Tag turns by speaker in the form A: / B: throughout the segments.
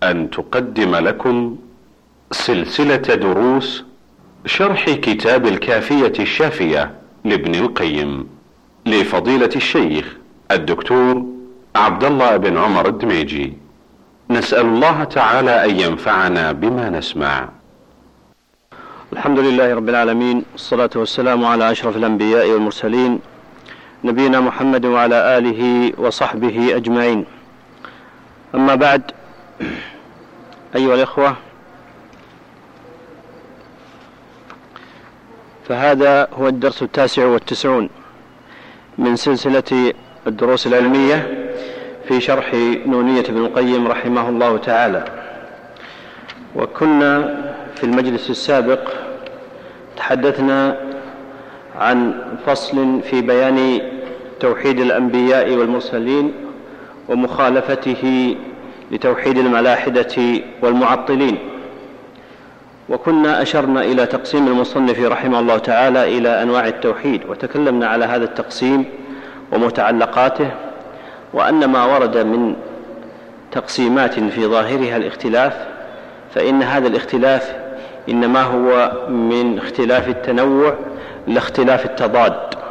A: أن تقدم لكم سلسلة دروس شرح كتاب الكافية الشافية لابن القيم لفضيلة الشيخ الدكتور عبد الله بن عمر الدميجي. نسأل الله تعالى أن ينفعنا بما نسمع.
B: الحمد لله رب العالمين، والصلاة والسلام على أشرف الأنبياء والمرسلين، نبينا محمد وعلى آله وصحبه أجمعين. أما بعد، أيها الإخوة، فهذا هو الدرس 99 من سلسلة الدروس العلمية في شرح نونية ابن القيم رحمه الله تعالى. وكنا في المجلس السابق تحدثنا عن فصل في بيان توحيد الأنبياء والمرسلين ومخالفته لتوحيد الملاحدة والمعطلين، وكنا أشرنا إلى تقسيم المصنف رحمه الله تعالى إلى أنواع التوحيد، وتكلمنا على هذا التقسيم ومتعلقاته، وأن ما ورد من تقسيمات في ظاهرها الاختلاف، فإن هذا الاختلاف إنما هو من اختلاف التنوع لا اختلاف التضاد،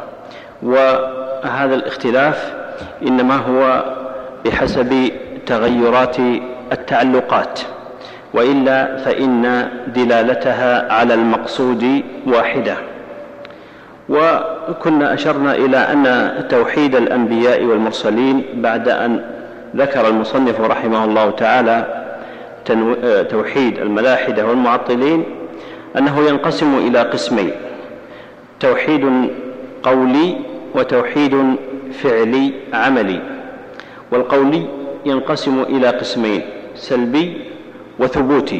B: وهذا الاختلاف إنما هو بحسب تغيرات التعلقات، وإلا فإن دلالتها على المقصود واحدة. وكنا أشرنا إلى أن توحيد الأنبياء والمرسلين بعد أن ذكر المصنف رحمه الله تعالى توحيد الملاحدة والمعطلين أنه ينقسم إلى قسمين: توحيد قولي وتوحيد فعلي عملي. والقولي ينقسم إلى قسمين: سلبي وثبوتي.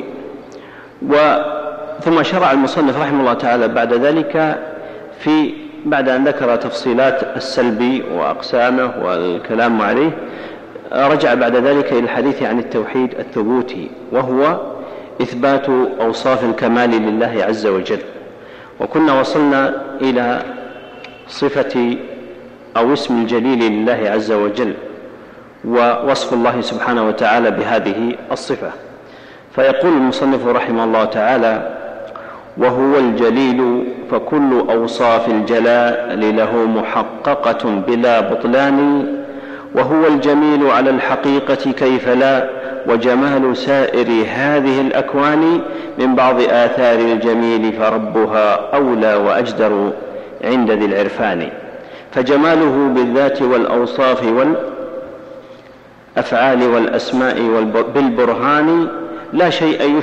B: ثم شرع المصنف رحمه الله تعالى بعد ذلك بعد أن ذكر تفصيلات السلبي وأقسامه والكلام عليه، رجع بعد ذلك إلى الحديث عن التوحيد الثبوتي، وهو إثبات أوصاف الكمال لله عز وجل. وكنا وصلنا إلى صفة أو اسم الجليل لله عز وجل، ووصف الله سبحانه وتعالى بهذه الصفة. فيقول المصنف رحمه الله تعالى: وهو الجليل فكل أوصاف الجلال له محققة بلا بطلان، وهو الجميل على الحقيقة كيف لا، وجمال سائر هذه الأكوان من بعض آثار الجميل فربها أولى وأجدر عند ذي العرفان. فجماله بالذات والأوصاف والأفعال والأسماء بالبرهان لا شيء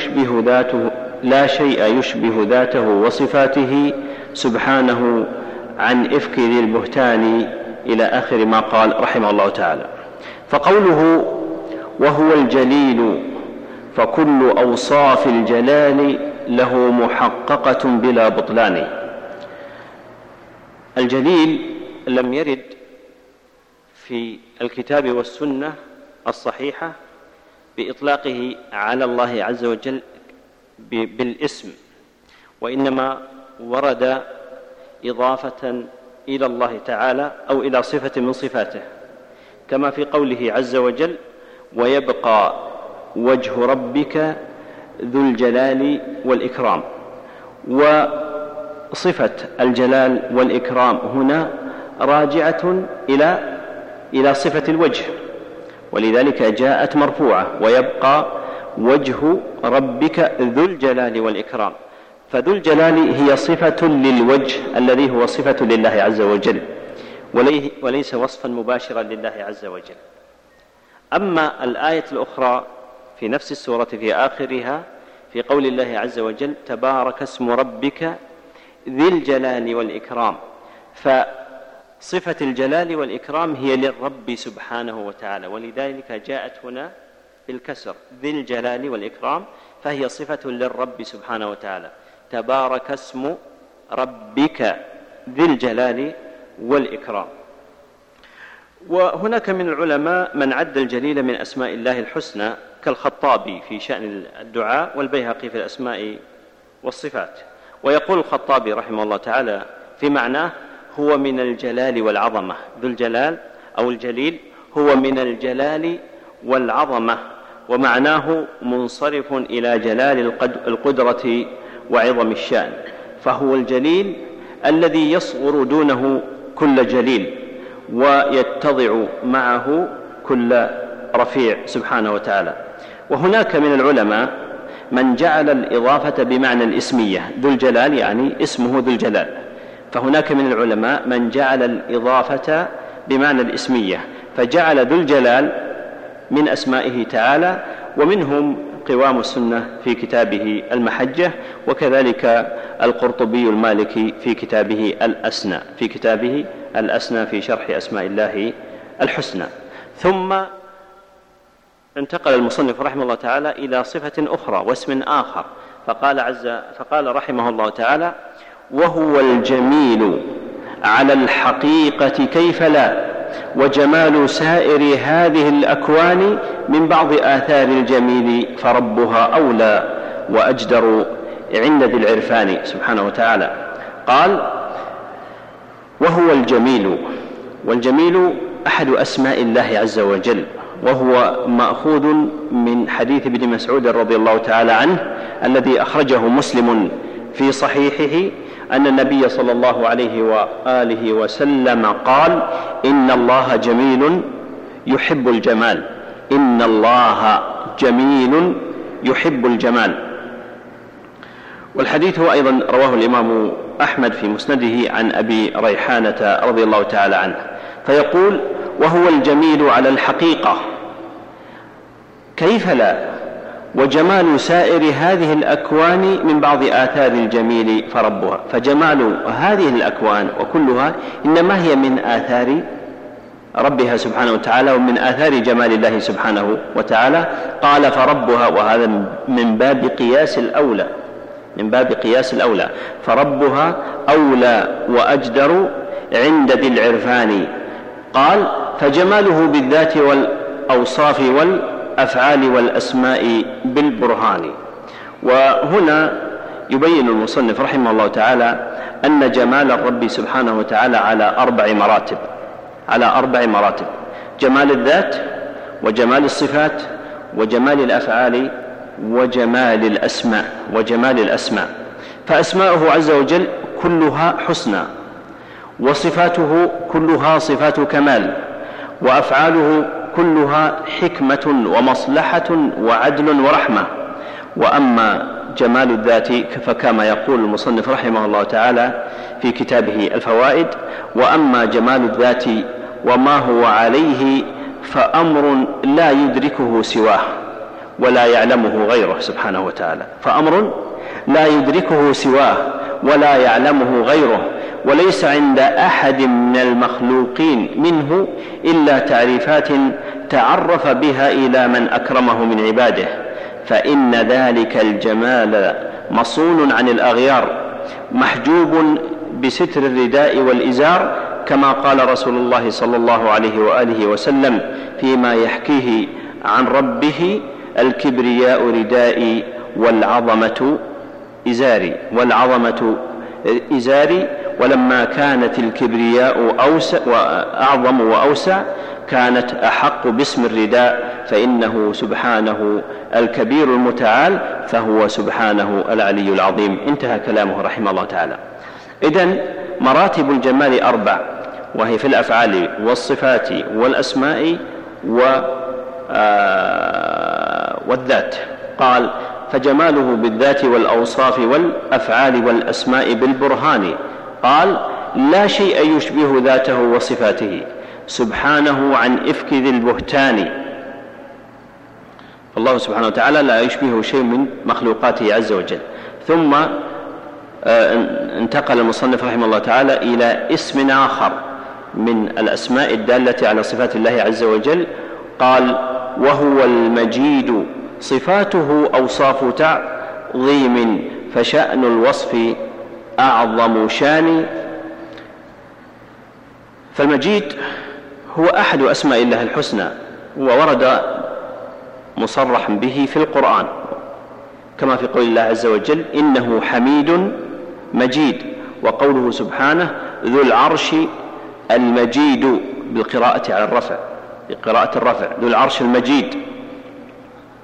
B: يشبه ذاته وصفاته سبحانه عن إفك ذي البهتان، إلى آخر ما قال رحمه الله تعالى. فقوله وهو الجليل فكل أوصاف الجلال له محققة بلا بطلان. الجليل لم يرد في الكتاب والسنة الصحيحة بإطلاقه على الله عز وجل بالاسم، وإنما ورد إضافة إلى الله تعالى أو إلى صفة من صفاته، كما في قوله عز وجل: ويبقى وجه ربك ذو الجلال والإكرام. وصفة الجلال والإكرام هنا راجعة إلى صفة الوجه، ولذلك جاءت مرفوعة: ويبقى وجه ربك ذو الجلال والإكرام. فذو الجلال هي صفة للوجه الذي هو صفة لله عز وجل، وليس وصفا مباشرا لله عز وجل. أما الآية الأخرى في نفس السورة في آخرها في قول الله عز وجل: تبارك اسم ربك ذي الجلال والإكرام، فصفة الجلال والإكرام هي للرب سبحانه وتعالى، ولذلك جاءت هنا بالكسر: ذي الجلال والإكرام، فهي صفة للرب سبحانه وتعالى. تبارك اسم ربك ذي الجلال والإكرام. وهناك من العلماء من عد الجليل من أسماء الله الحسنى كالخطابي في شأن الدعاء، والبيهقي في الأسماء والصفات. ويقول الخطابي رحمه الله تعالى في معناه: هو من الجلال والعظمة. ذو الجلال أو الجليل هو من الجلال والعظمة، ومعناه منصرف إلى جلال القدرة وعظم الشأن، فهو الجليل الذي يصغر دونه كل جليل ويتضع معه كل رفيع سبحانه وتعالى. وهناك من العلماء من جعل الإضافة بمعنى الإسمية، ذو الجلال يعني اسمه ذو الجلال، فهناك من العلماء من جعل الإضافة بمعنى الإسمية فجعل ذو الجلال من أسمائه تعالى، ومنهم قوام السنة في كتابه المحجة، وكذلك القرطبي المالكي في كتابه الأسنى في شرح أسماء الله الحسنى. ثم انتقل المصنف رحمه الله تعالى إلى صفة أخرى واسم آخر، فقال رحمه الله تعالى: وهو الجميل على الحقيقة كيف لا، وجمال سائر هذه الأكوان من بعض آثار الجميل فربها أولى وأجدر عند ذي العرفان سبحانه وتعالى. قال: وهو الجميل، والجميل أحد أسماء الله عز وجل، وهو مأخوذ من حديث ابن مسعود رضي الله تعالى عنه الذي أخرجه مسلم في صحيحه أن النبي صلى الله عليه وآله وسلم قال: إن الله جميل يحب الجمال، إن الله جميل يحب الجمال. والحديث أيضا رواه الإمام أحمد في مسنده عن أبي ريحانة رضي الله تعالى عنه، فيقول: وهو الجميل على الحقيقة كيف لا، وجمال سائر هذه الأكوان من بعض آثار الجميل فربها. فجمال هذه الأكوان وكلها إنما هي من آثار ربها سبحانه وتعالى ومن آثار جمال الله سبحانه وتعالى. قال فربها، وهذا من باب قياس الأولى، فربها أولى وأجدر عند ذي العرفان. قال: فجماله بالذات والأوصاف والأفعال والأسماء بالبرهان. وهنا يبين المصنف رحمه الله تعالى أن جمال الرب سبحانه وتعالى على أربع مراتب: جمال الذات، وجمال الصفات، وجمال الأفعال، وجمال الأسماء. فأسماؤه عز وجل كلها حسنى، وصفاته كلها صفات كمال، وأفعاله كلها حكمة ومصلحة وعدل ورحمة. وأما جمال الذات فكما يقول المصنف رحمه الله تعالى في كتابه الفوائد: وأما جمال الذات وما هو عليه فأمر لا يدركه سواه ولا يعلمه غيره سبحانه وتعالى، فأمر لا يدركه سواه ولا يعلمه غيره، وليس عند أحد من المخلوقين منه إلا تعريفات تعرف بها إلى من أكرمه من عباده، فإن ذلك الجمال مصون عن الأغيار، محجوب بستر الرداء والإزار، كما قال رسول الله صلى الله عليه وآله وسلم فيما يحكيه عن ربه: الكبرياء ردائي والعظمة إزاري. ولما كانت الكبرياء أعظم وأوسع كانت أحق باسم الرداء، فإنه سبحانه الكبير المتعال، فهو سبحانه العلي العظيم. انتهى كلامه رحمه الله تعالى. إذن مراتب الجمال 4، وهي في الأفعال والصفات والأسماء والذات. قال: فجماله بالذات والأوصاف والأفعال والأسماء بالبرهان. قال: لا شيء يشبه ذاته وصفاته سبحانه عن إفك ذي البهتان. الله سبحانه وتعالى لا يشبه شيء من مخلوقاته عز وجل. ثم انتقل المصنف رحمه الله تعالى إلى اسم آخر من الأسماء الدالة على صفات الله عز وجل. قال: وهو المجيد، صفاته أوصاف تعظيم، فشأن الوصف أعظم شان. فالمجيد هو أحد أسماء الله الحسنى، وورد مصرح به في القرآن كما في قول الله عز وجل: إنه حميد مجيد، وقوله سبحانه: ذو العرش المجيد، بالقراءة على الرفع، بقراءة الرفع، ذو العرش المجيد.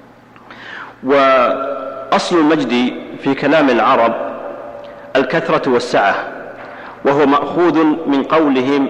B: وأصل المجد في كلام العرب الكثرة والسعة، وهو مأخوذ من قولهم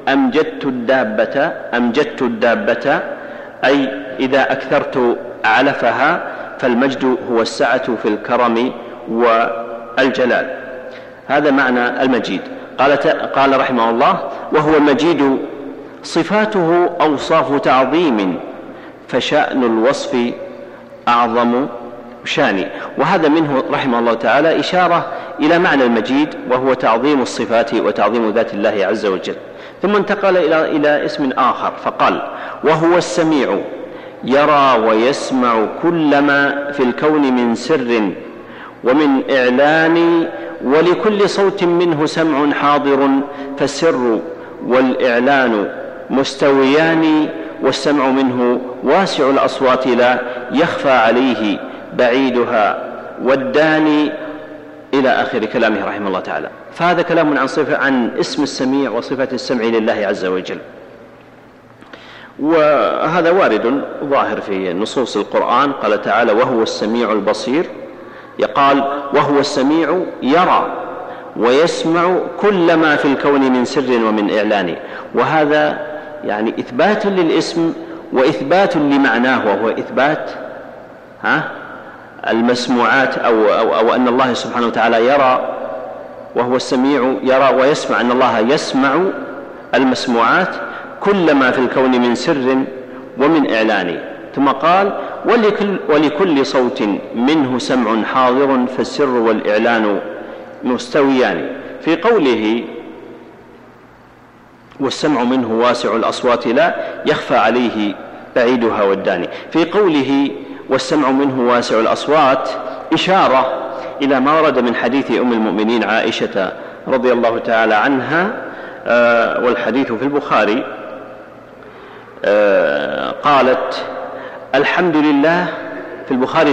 B: أمجدت الدابة، أي إذا أكثرت علفها، فالمجد هو السعة في الكرم والجلال. هذا معنى المجيد. قال رحمه الله: وهو المجيد صفاته أوصاف تعظيم، فشأن الوصف أعظم شان. وهذا منه رحمه الله تعالى إشارة إلى معنى المجيد، وهو تعظيم الصفات وتعظيم ذات الله عز وجل. ثم انتقل إلى اسم آخر فقال: وهو السميع، يرى ويسمع كل ما في الكون من سر ومن إعلان، ولكل صوت منه سمع حاضر، فالسر والإعلان مستويان، والسمع منه واسع الأصوات لا يخفى عليه بعيدها والداني، إلى آخر كلامه رحمه الله تعالى. فهذا كلام عن اسم السميع وصفة السمع لله عز وجل، وهذا وارد ظاهر في نصوص القرآن. قال تعالى: وهو السميع البصير. يقال: وهو السميع يرى ويسمع كل ما في الكون من سر ومن إعلان. وهذا يعني إثبات للاسم وإثبات لمعناه، وهو إثبات المسموعات أو أن الله سبحانه وتعالى يرى، وهو السميع يرى ويسمع، أن الله يسمع المسموعات كل ما في الكون من سر ومن إعلان. ثم قال: ولكل صوت منه سمع حاضر، فالسر والإعلان مستويان. في قوله: والسمع منه واسع الأصوات لا يخفى عليه بعيدها والداني، في قوله: والسمع منه واسع الأصوات، إشارة إلى ما ورد من حديث أم المؤمنين عائشة رضي الله تعالى عنها، والحديث في البخاري. قالت: الحمد لله، في البخاري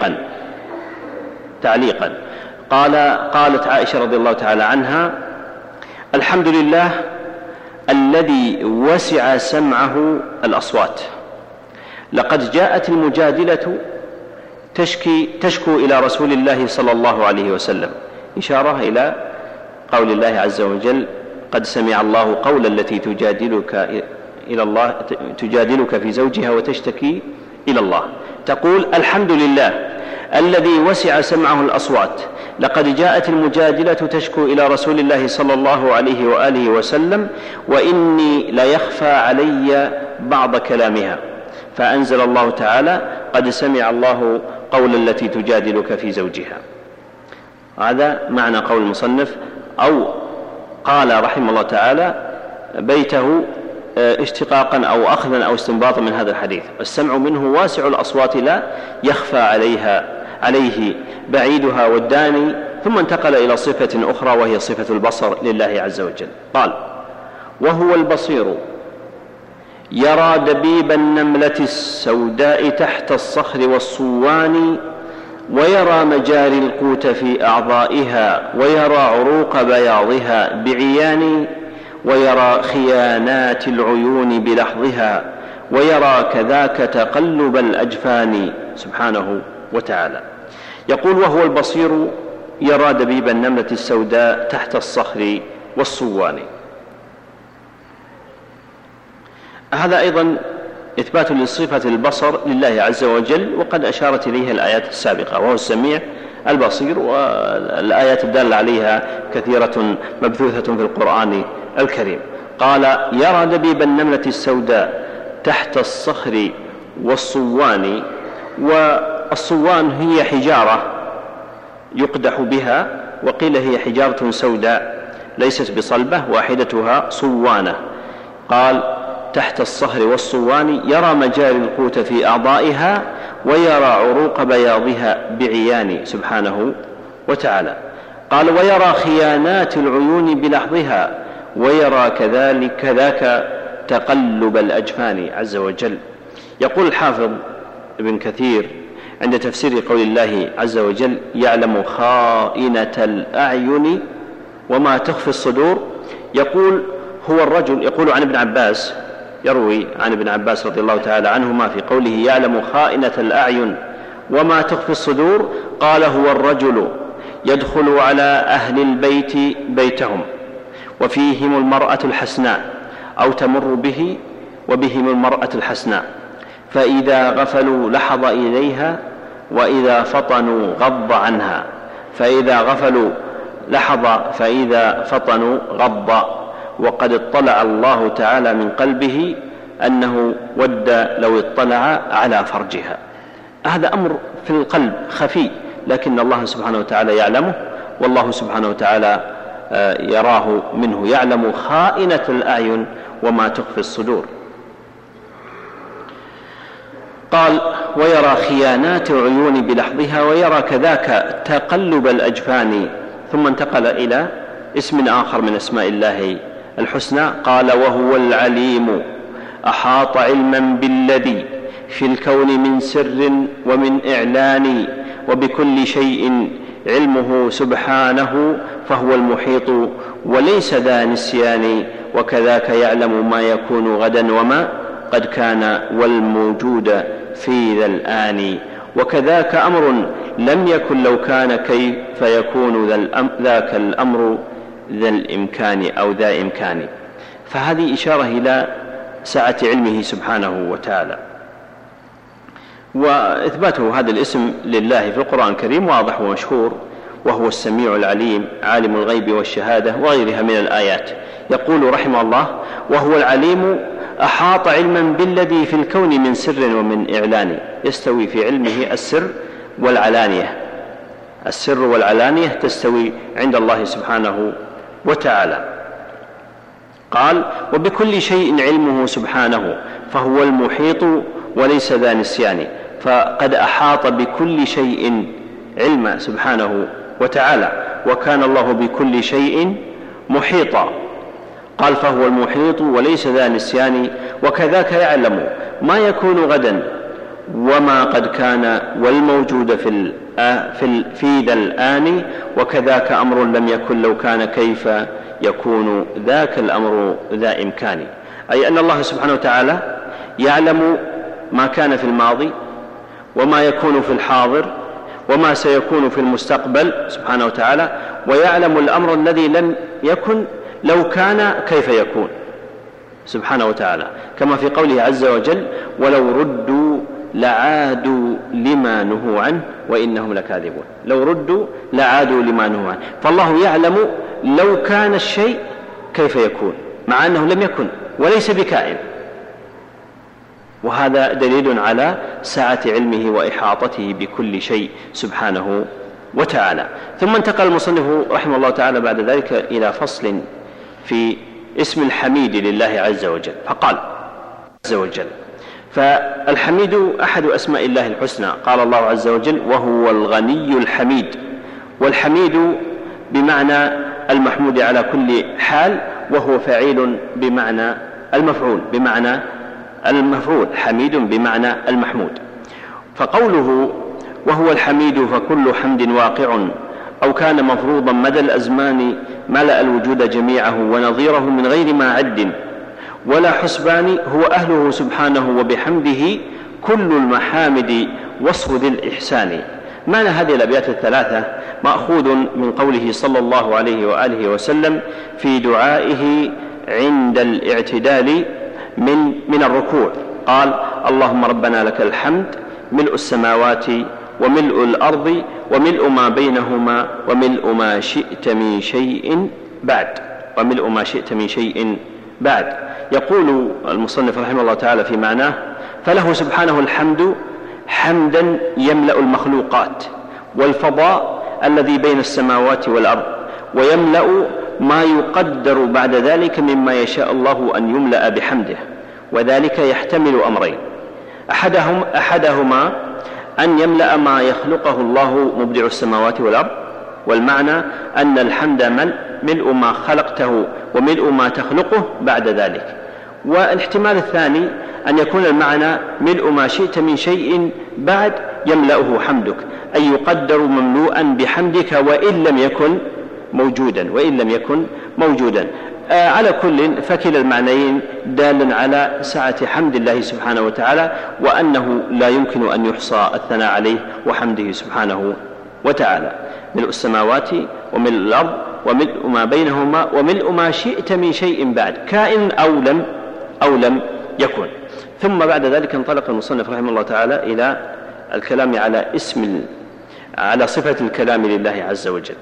B: تعليقا قالت عائشة رضي الله تعالى عنها: الحمد لله الذي وسع سمعه الأصوات، لقد جاءت المجادلة تشكو إلى رسول الله صلى الله عليه وسلم، إشارة إلى قول الله عز وجل: قد سمع الله قول التي تجادلك في زوجها وتشتكي إلى الله. تقول: الحمد لله الذي وسع سمعه الأصوات، لقد جاءت المجادلة تشكو إلى رسول الله صلى الله عليه وآله وسلم، وإني ليخفى علي بعض كلامها، فأنزل الله تعالى: قد سمع الله قول التي تجادلك في زوجها. هذا معنى قول المصنف، أو قال رحمه الله تعالى بيته اشتقاقا أو أخذا أو استنباطا من هذا الحديث: السمع منه واسع الأصوات لا يخفى عليه بعيدها والداني. ثم انتقل إلى صفة أخرى، وهي صفة البصر لله عز وجل. قال: وهو البصير، يرى دبيب النملة السوداء تحت الصخر والصوان، ويرى مجاري القوت في أعضائها، ويرى عروق بياضها بعيان، ويرى خيانات العيون بلحظها، ويرى كذاك تقلب الأجفان سبحانه وتعالى. يقول: وهو البصير، يرى دبيب النملة السوداء تحت الصخر والصوان. هذا أيضا إثبات لصفة البصر لله عز وجل، وقد أشارت إليها الآيات السابقة، وهو السميع البصير، والآيات الدالة عليها كثيرة مبثوثة في القرآن الكريم. قال: يرى دبيب النملة السوداء تحت الصخر والصوان. والصوان هي حجارة يقدح بها، وقيل هي حجارة سوداء ليست بصلبة، واحدتها صوانة. قال: تحت الصخر والصوان، يرى مجاري القوت في أعضائها، ويرى عروق بياضها بعيان سبحانه وتعالى. قال: ويرى خيانات العيون بلحظها، ويرى كذاك تقلب الأجفان عز وجل. يقول الحافظ ابن كثير عند تفسير قول الله عز وجل: يعلم خائنة الأعين وما تخفي الصدور. يقول: هو الرجل، يقول عن ابن عباس، يروي عن ابن عباس رضي الله تعالى عنهما في قوله: يعلم خائنة الأعين وما تخفي الصدور قال هو الرجل يدخل على أهل البيت بيتهم وفيهم المرأة الحسناء أو تمر به وبهم المرأة الحسناء، فإذا غفلوا لحظ إليها وإذا فطنوا غض عنها، فإذا غفلوا لحظ فإذا فطنوا غض، وقد اطلع الله تعالى من قلبه أنه ود لو اطلع على فرجها. هذا أمر في القلب خفي، لكن الله سبحانه وتعالى يعلمه، والله سبحانه وتعالى يراه منه، يعلم خائنة الأعين وما تخفي الصدور. قال ويرى خيانات العيون بلحظها ويرى كذاك تقلب الأجفان، ثم انتقل إلى اسم آخر من أسماء الله الحسنى، قال وهو العليم أحاط علما بالذي في الكون من سر ومن إعلان، وبكل شيء علمه سبحانه فهو المحيط وليس ذا نسيان، وكذاك يعلم ما يكون غدا وما قد كان والموجود في ذا الآن، وكذاك أمر لم يكن لو كان كيف يكون ذاك الأمر ذا الإمكان أو ذا إمكان. فهذه إشارة إلى سعة علمه سبحانه وتعالى. وإثباته هذا الاسم لله في القرآن الكريم واضح ومشهور، وهو السميع العليم عالم الغيب والشهادة وغيرها من الآيات. يقول رحمه الله وهو العليم أحاط علما بالذي في الكون من سر ومن إعلان، يستوي في علمه السر والعلانية، السر والعلانية تستوي عند الله سبحانه وتعالى. قال وبكل شيء علمه سبحانه فهو المحيط وليس ذا نسيان، فقد أحاط بكل شيء علما سبحانه وتعالى، وكان الله بكل شيء محيطا. قال فهو المحيط وليس ذا نسيان، وكذاك يعلم ما يكون غدا وما قد كان والموجود في ذا الآن، وكذاك أمر لم يكن لو كان كيف يكون ذاك الأمر ذا إمكان. أي أن الله سبحانه وتعالى يعلم ما كان في الماضي وما يكون في الحاضر وما سيكون في المستقبل سبحانه وتعالى، ويعلم الأمر الذي لم يكن لو كان كيف يكون سبحانه وتعالى، كما في قوله عز وجل ولو ردوا لعادوا لما نهوا عنه وإنهم لكاذبون. لو ردوا لعادوا لما نهوا عنه، فالله يعلم لو كان الشيء كيف يكون مع أنه لم يكن وليس بكائن، وهذا دليل على سعة علمه وإحاطته بكل شيء سبحانه وتعالى. ثم انتقل المصنف رحمه الله تعالى بعد ذلك إلى فصل في اسم الحميد لله عز وجل، فقال عز وجل فالحميد أحد أسماء الله الحسنى. قال الله عز وجل وهو الغني الحميد، والحميد بمعنى المحمود على كل حال، وهو فعيل بمعنى المفعول، بمعنى المفعول، حميد بمعنى المحمود. فقوله وهو الحميد فكل حمد واقع أو كان مفروضا مدى الأزمان ملأ الوجود جميعه ونظيره من غير ما عد ولا حسبان، هو أهله سبحانه وبحمده كل المحامد وصف ذي الإحسان. معنى هذه الأبيات الثلاثة مأخوذ من قوله صلى الله عليه وآله وسلم في دعائه عند الاعتدال من الركوع، قال اللهم ربنا لك الحمد ملء السماوات وملء الأرض وملء ما بينهما وملء ما شئت من شيء بعد، وملء ما شئت من شيء بعد. يقول المصنف رحمه الله تعالى في معناه فله سبحانه الحمد حمدا يملأ المخلوقات والفضاء الذي بين السماوات والأرض، ويملأ ما يقدر بعد ذلك مما يشاء الله أن يملأ بحمده، وذلك يحتمل أمرين، أحدهما أن يملأ ما يخلقه الله مبدع السماوات والأرض، والمعنى أن الحمد ملء ما خلقته وملء ما تخلقه بعد ذلك. والاحتمال الثاني أن يكون المعنى ملء ما شئت من شيء بعد يملأه حمدك، أي يقدر مملوءا بحمدك وإن لم يكن موجودا، على كل فكلا المعنيين دال على سعة حمد الله سبحانه وتعالى، وأنه لا يمكن أن يحصى الثناء عليه وحمده سبحانه وتعالى. ملء السماوات وملء الأرض وملء ما بينهما وملء ما شئت من شيء بعد، كائن أو لم يكن. ثم بعد ذلك انطلق المصنف رحمه الله تعالى إلى الكلام على صفة الكلام لله عز وجل.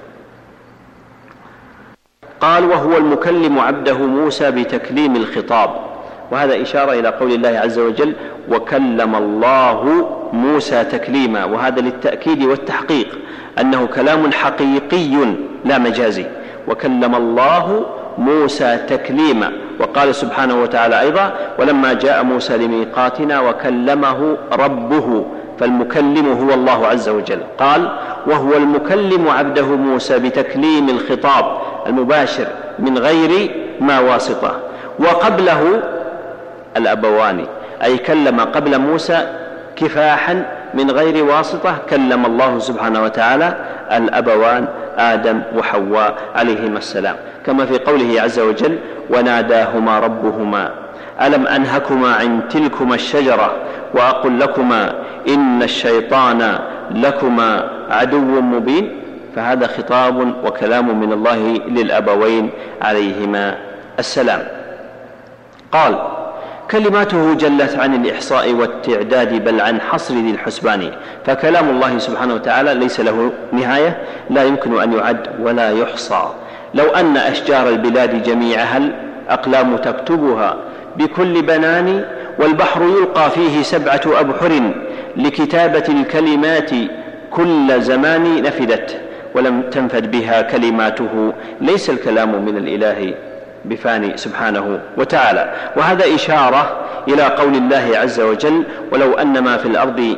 B: قال: وهو المكلم عبده موسى بتكليم الخطاب، وهذا إشارة إلى قول الله عز وجل: وكلم الله موسى تكليما، وهذا للتأكيد والتحقيق أنه كلام حقيقي لا مجازي. وكلم الله موسى تكليما. وقال سبحانه وتعالى أيضا: ولما جاء موسى لميقاتنا وكلمه ربه، فالمكلم هو الله عز وجل. قال: وهو المكلم عبده موسى بتكليم الخطاب المباشر من غير ما واسطة. وقبله الأبوان، أي كلم قبل موسى كفاحا من غير واسطة، كلم الله سبحانه وتعالى الأبوان آدم وحواء عليهما السلام، كما في قوله عز وجل: وناداهما ربهما ألم أنهكما عن تلكما الشجرة وأقل لكما إن الشيطان لكما عدو مبين. فهذا خطاب وكلام من الله للأبوين عليهما السلام. قال: كلماته جلت عن الإحصاء والتعداد بل عن حصر ذي الحسبان. فكلام الله سبحانه وتعالى ليس له نهاية، لا يمكن أن يعد ولا يحصى. لو أن أشجار البلاد جميعها الأقلام تكتبها بكل بنان، والبحر يلقى فيه 7 أبحر لكتابة الكلمات كل زمان نفدت، ولم تنفد بها كلماته. ليس الكلام من الإله بفاني سبحانه وتعالى. وهذا إشارة إلى قول الله عز وجل: ولو أن ما في الأرض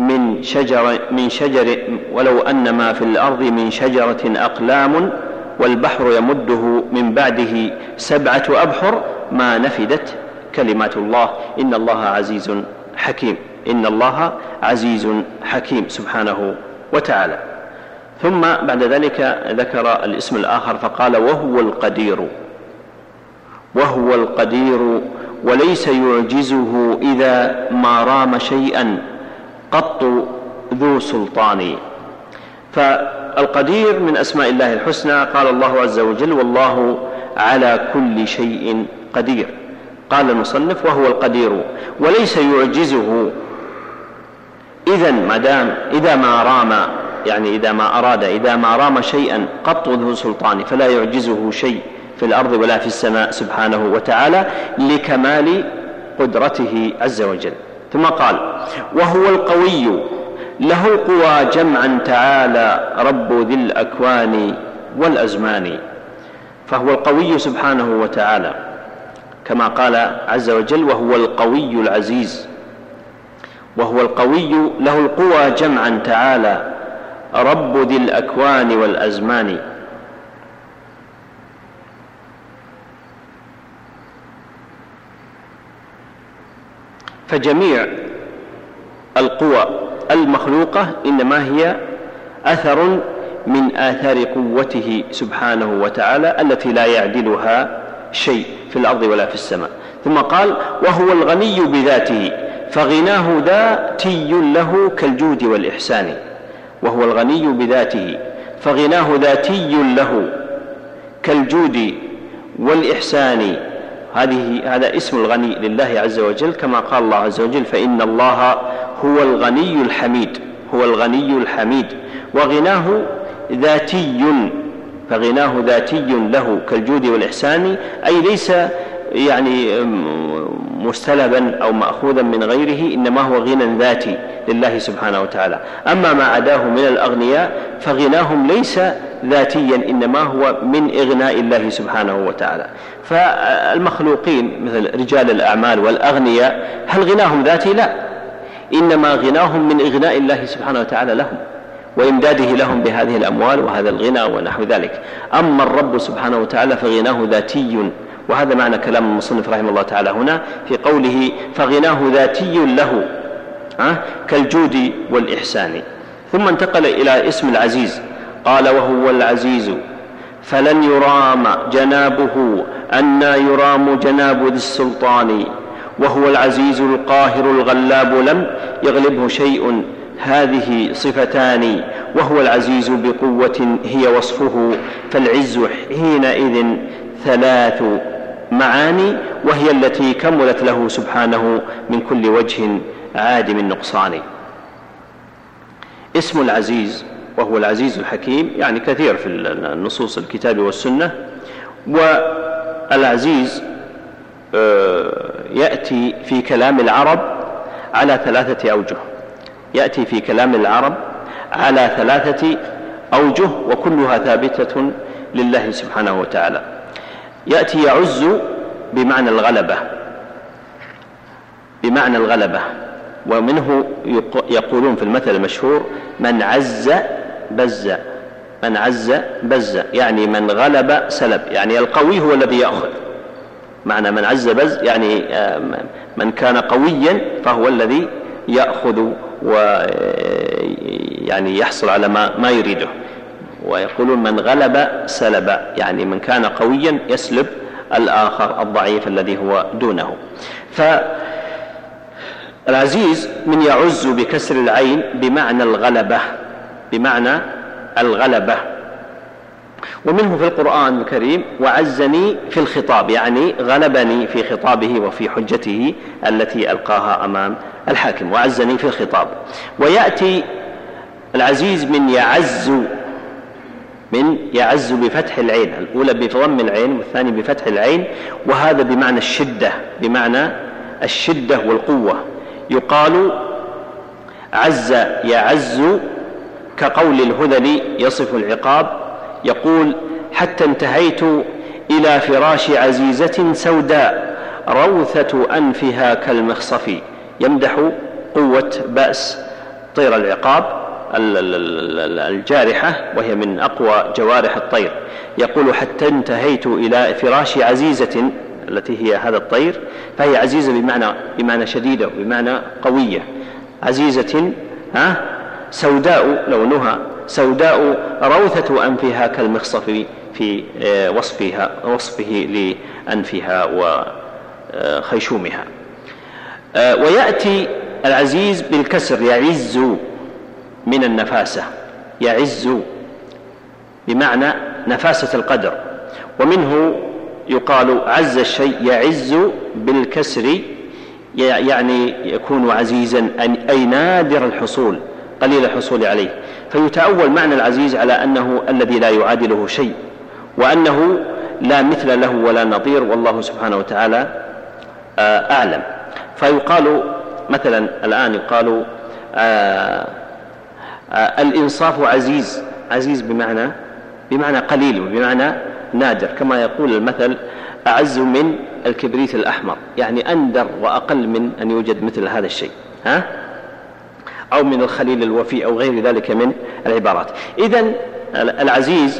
B: من شجرة أقلام والبحر يمده من بعده 7 أبحر ما نفدت كلمات الله إن الله عزيز حكيم. إن الله عزيز حكيم سبحانه وتعالى. ثم بعد ذلك ذكر الاسم الآخر فقال: وهو القدير وليس يعجزه إذا ما رام شيئا قط ذو سلطان. فالقدير من أسماء الله الحسنى. قال الله عز وجل: والله على كل شيء قدير. قال المصنف: وهو القدير وليس يعجزه. إذا ما رام، يعني إذا ما رام شيئا قط ذو سلطان، فلا يعجزه شيء في الأرض ولا في السماء سبحانه وتعالى لكمال قدرته عز وجل. ثم قال: وهو القوي له القوى جمعا تعالى رب ذي الأكوان والأزمان. فهو القوي سبحانه وتعالى كما قال عز وجل: وهو القوي العزيز. وهو القوي له القوى جمعا تعالى رب ذي الأكوان والأزمان. فجميع القوى المخلوقة إنما هي أثر من آثار قوته سبحانه وتعالى التي لا يعدلها شيء في الأرض ولا في السماء. ثم قال: وهو الغني بذاته فغناه ذاتي له كالجود والإحسان. وهو الغني بذاته فغناه ذاتي له كالجود والإحسان. هذا اسم الغني لله عز وجل، كما قال الله عز وجل: فإن الله هو الغني الحميد. هو الغني الحميد. وغناه ذاتي، فغناه ذاتي له كالجود والإحسان، أي ليس يعني مستلبا أو مأخوذا من غيره، إنما هو غنى ذاتي لله سبحانه وتعالى. أما ما عداه من الأغنياء فغناهم ليس ذاتيا، إنما هو من إغناء الله سبحانه وتعالى. فالمخلوقين مثل رجال الأعمال والأغنياء هل غناهم ذاتي؟ لا، إنما غناهم من إغناء الله سبحانه وتعالى لهم وإمداده لهم بهذه الأموال وهذا الغنى ونحو ذلك. أما الرب سبحانه وتعالى فغناه ذاتي، وهذا معنى كلام المصنف رحمه الله تعالى هنا في قوله: فغناه ذاتي له كالجود والإحسان. ثم انتقل إلى اسم العزيز. قال: وهو العزيز فلن يرام جنابه أن يرام جناب ذي السلطان وهو العزيز القاهر الغلاب لم يغلبه شيء هذه صفتان وهو العزيز بقوة هي وصفه فالعز حينئذ ثلاث معاني وهي التي كملت له سبحانه من كل وجه عادم النقصان. اسم العزيز وهو العزيز الحكيم يعني كثير في النصوص الكتاب والسنة. والعزيز يأتي في كلام العرب على 3 أوجه، يأتي في كلام العرب على 3 أوجه وكلها ثابتة لله سبحانه وتعالى. يأتي يعز بمعنى الغلبة، بمعنى الغلبة، ومنه يقولون في المثل المشهور من عز بز، من عز بز يعني من غلب سلب، يعني القوي هو الذي يأخذ. معنى من عز بز يعني من كان قويا فهو الذي يأخذ ويعني يحصل على ما يريده. ويقولون من غلب سلب يعني من كان قويا يسلب الآخر الضعيف الذي هو دونه. فالعزيز من يعز بكسر العين بمعنى الغلبة، بمعنى الغلبة. ومنه في القرآن الكريم وعزني في الخطاب يعني غلبني في خطابه وفي حجته التي ألقاها أمام الحاكم، وعزني في الخطاب. ويأتي العزيز من يعز، من يعز بفتح العين، الأولى بضم العين والثاني بفتح العين، وهذا بمعنى الشدة، بمعنى الشدة والقوة. يقال عز يعز كقول الهذلي يصف العقاب يقول حتى انتهيت إلى فراش عزيزة سوداء روثة أنفها كالمخصف، يمدح قوة بأس طير العقاب الجارحة وهي من أقوى جوارح الطير. يقول حتى انتهيت إلى فراش عزيزة التي هي هذا الطير، فهي عزيزة بمعنى شديدة وبمعنى قوية. عزيزة سوداء لونها سوداء روثة أنفها كالمخصف في وصفه لأنفها وخيشومها. ويأتي العزيز بالكسر يعز من النفاسة، يعز بمعنى نفاسة القدر. ومنه يقال عز الشيء يعز بالكسر يعني يكون عزيزا أي نادر الحصول قليل الحصول عليه. فيتأول معنى العزيز على أنه الذي لا يعادله شيء، وأنه لا مثل له ولا نظير، والله سبحانه وتعالى أعلم. فيقال مثلا الآن يقال الإنصاف عزيز، عزيز بمعنى قليل وبمعنى نادر، كما يقول المثل أعز من الكبريت الأحمر، يعني أندر وأقل من أن يوجد مثل هذا الشيء، أو من الخليل الوفي أو غير ذلك من العبارات. إذن العزيز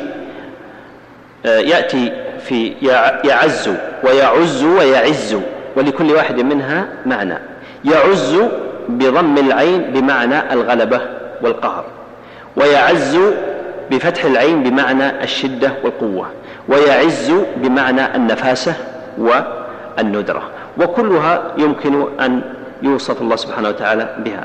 B: يأتي في يعز ويعز ويعز، ولكل واحد منها معنى. يعز بضم العين بمعنى الغلبة والقهر، ويعز بفتح العين بمعنى الشدة والقوة، ويعز بمعنى النفاسة والندرة، وكلها يمكن أن يوصف الله سبحانه وتعالى بها.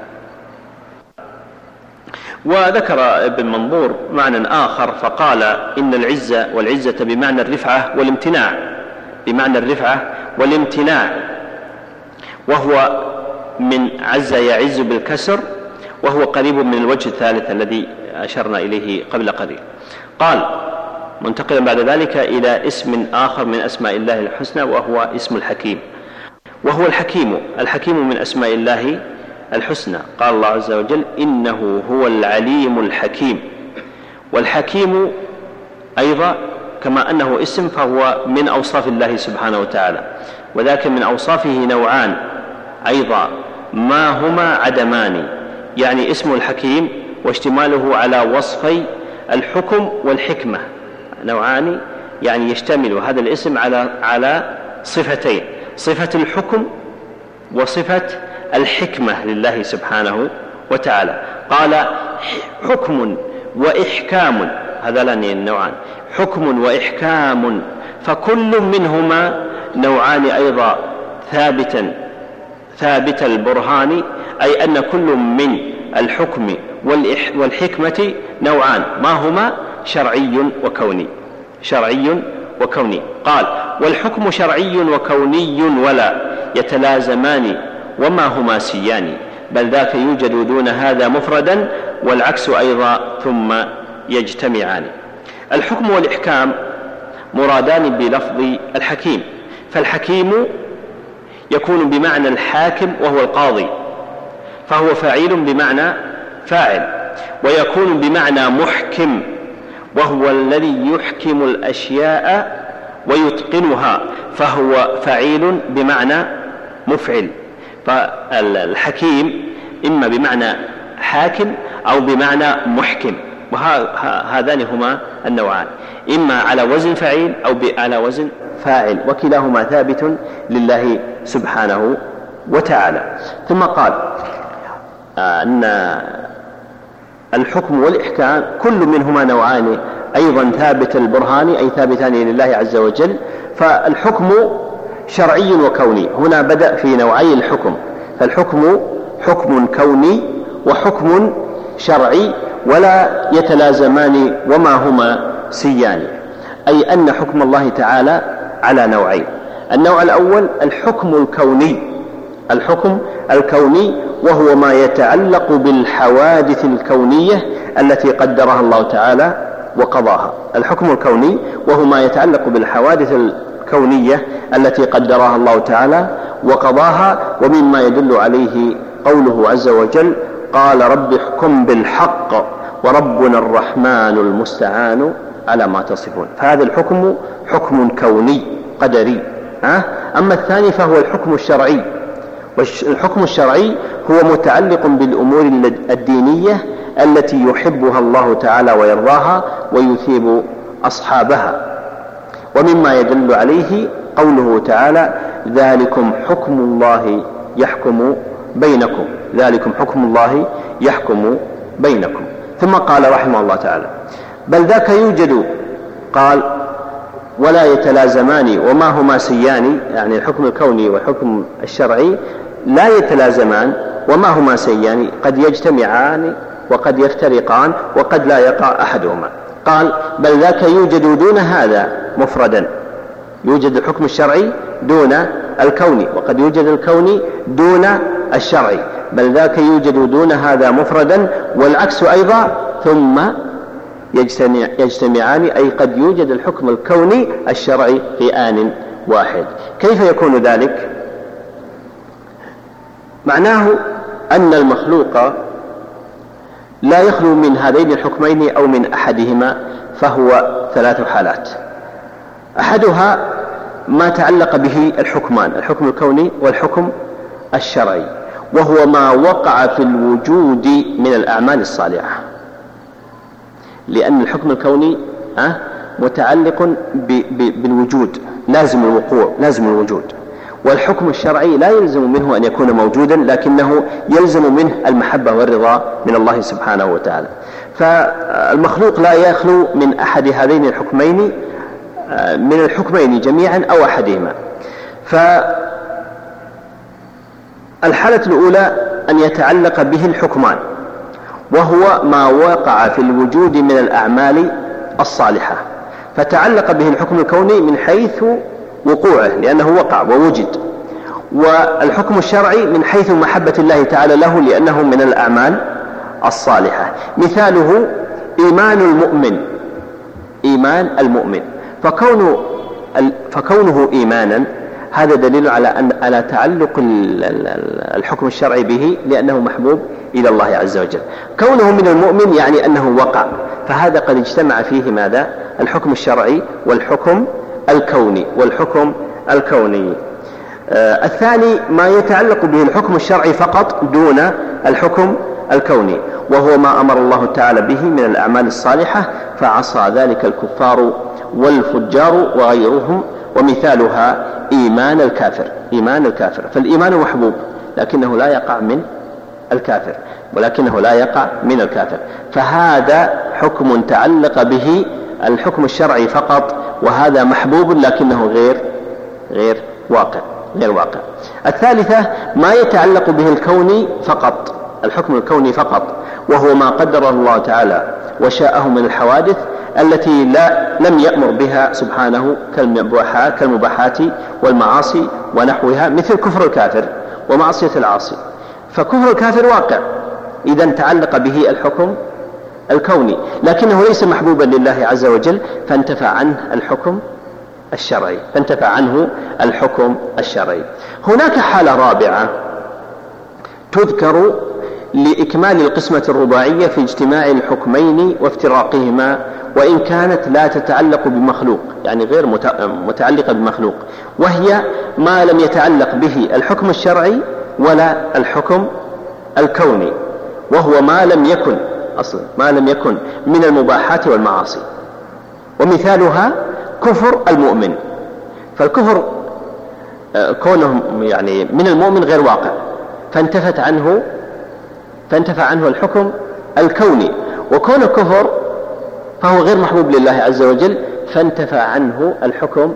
B: وذكر ابن منظور معنى آخر فقال إن العزة والعزة بمعنى الرفعة والامتناع، بمعنى الرفعة والامتناع، وهو من عز يعز بالكسر، وهو قريب من الوجه الثالث الذي أشرنا إليه قبل قليل. قال منتقلا بعد ذلك إلى اسم آخر من أسماء الله الحسنى وهو اسم الحكيم، وهو الحكيم من أسماء الله الحسنى. قال الله عز وجل إنه هو العليم الحكيم. والحكيم أيضا كما أنه اسم فهو من أوصاف الله سبحانه وتعالى، ولكن من أوصافه نوعان أيضا ما هما عدمان، يعني اسم الحكيم واشتماله على وصفي الحكم والحكمة نوعان، يعني يشتمل هذا الاسم على صفتين، صفة الحكم وصفة الحكمة لله سبحانه وتعالى. قال حكم وإحكام هذان النوعان حكم وإحكام، فكل منهما نوعان أيضا ثابت البرهان، أي أن كل من الحكم والحكمة نوعان، ما هما؟ شرعي وكوني. قال: والحكم شرعي وكوني ولا يتلازمان وما هما سيان، بل ذاك يوجد دون هذا مفردا والعكس أيضا ثم يجتمعان. الحكم والإحكام مرادان بلفظ الحكيم، فالحكيم يكون بمعنى الحاكم وهو القاضي، فهو فعيل بمعنى فاعل، ويكون بمعنى محكم وهو الذي يحكم الأشياء ويتقنها، فهو فعيل بمعنى مفعل. فالحكيم إما بمعنى حاكم أو بمعنى محكم، وهذان هما النوعان، إما على وزن فعيل أو على وزن فاعل، وكلاهما ثابت لله سبحانه وتعالى. ثم قال أن الحكم والإحكام كل منهما نوعان أيضا ثابت البرهان، أي ثابتان لله عز وجل. فالحكم شرعي وكوني، هنا بدأ في نوعي الحكم، فالحكم حكم كوني وحكم شرعي ولا يتلازمان وما هما سيان، أي أن حكم الله تعالى على نوعين. النوع الأول الحكم الكوني وهو ما يتعلق بالحوادث الكونية التي قدرها الله تعالى وقضاها. الحكم الكوني وهو ما يتعلق بالحوادث الكونية التي قدرها الله تعالى وقضاها، ومما يدل عليه قوله عز وجل: قال رب احكم بالحق وربنا الرحمن المستعان على ما تصفون. فهذا الحكم حكم كوني قدري. أما الثاني فهو الحكم الشرعي، والحكم الشرعي هو متعلق بالأمور الدينية التي يحبها الله تعالى ويرضاها ويثيب أصحابها، ومما يدل عليه قوله تعالى: ذلكم حكم الله يحكم بينكم. ثم قال رحمه الله تعالى: بل ذاك يوجد، قال ولا يتلازمان وما هما سيان، يعني الحكم الكوني والحكم الشرعي لا يتلازمان وما هما سيان، قد يجتمعان وقد يفترقان وقد لا يقع أحدهما. قال: بل ذاك يوجد دون هذا مفردا، يوجد الحكم الشرعي دون الكوني، وقد يوجد الكوني دون الشرعي، بل ذاك يوجد دون هذا مفردا والعكس أيضا ثم يجتمعان، أي قد يوجد الحكم الكوني الشرعي في آن واحد. كيف يكون ذلك؟ معناه أن المخلوق لا يخلو من هذين الحكمين أو من أحدهما، فهو 3 حالات. أحدها ما تعلق به الحكمان، الحكم الكوني والحكم الشرعي، وهو ما وقع في الوجود من الأعمال الصالحة، لأن الحكم الكوني متعلق بالوجود، لازم الوقوع، لازم الوجود. والحكم الشرعي لا يلزم منه أن يكون موجودا، لكنه يلزم منه المحبة والرضا من الله سبحانه وتعالى. فالمخلوق لا يخلو من أحد هذين الحكمين، من الحكمين جميعا أو أحدهما. فالحالة الأولى أن يتعلق به الحكمان، وهو ما وقع في الوجود من الأعمال الصالحة، فتعلق به الحكم الكوني من حيث وقوعه لأنه وقع ووجد، والحكم الشرعي من حيث محبة الله تعالى له لأنه من الأعمال الصالحة. مثاله إيمان المؤمن، فكونه إيمانا هذا دليل على تعلق الحكم الشرعي به لأنه محبوب إلى الله عز وجل. كونه من المؤمن يعني أنه وقع، فهذا قد اجتمع فيه ماذا؟ الحكم الشرعي والحكم الكوني. الثاني ما يتعلق به الحكم الشرعي فقط دون الحكم الكوني، وهو ما أمر الله تعالى به من الأعمال الصالحة، فعصى ذلك الكفار والفجار وغيرهم. ومثالها إيمان الكافر، فالإيمان محبوب لكنه لا يقع من الكافر، فهذا حكم تعلق به الحكم الشرعي فقط، وهذا محبوب لكنه غير واقع. الثالثة ما يتعلق به الكون فقط، الحكم الكوني فقط، وهو ما قدره الله تعالى وشاءه من الحوادث التي لم يأمر بها سبحانه كالمباحات والمعاصي ونحوها، مثل كفر الكافر ومعصية العاصي. فكفر الكافر واقع إذا تعلق به الحكم الكوني، لكنه ليس محبوبا لله عز وجل، فانتفى عنه الحكم الشرعي. هناك حالة رابعة تذكر لإكمال القسمة الرباعية في اجتماع الحكمين وافتراقهما، وإن كانت لا تتعلق بمخلوق، يعني غير متعلقة بمخلوق، وهي ما لم يتعلق به الحكم الشرعي ولا الحكم الكوني، وهو ما لم يكن من المباحات والمعاصي. ومثالها كفر المؤمن، فالكفر كونه يعني من المؤمن غير واقع، فانتفى عنه الحكم الكوني، وكون الكفر فهو غير محبوب لله عز وجل، فانتفى عنه الحكم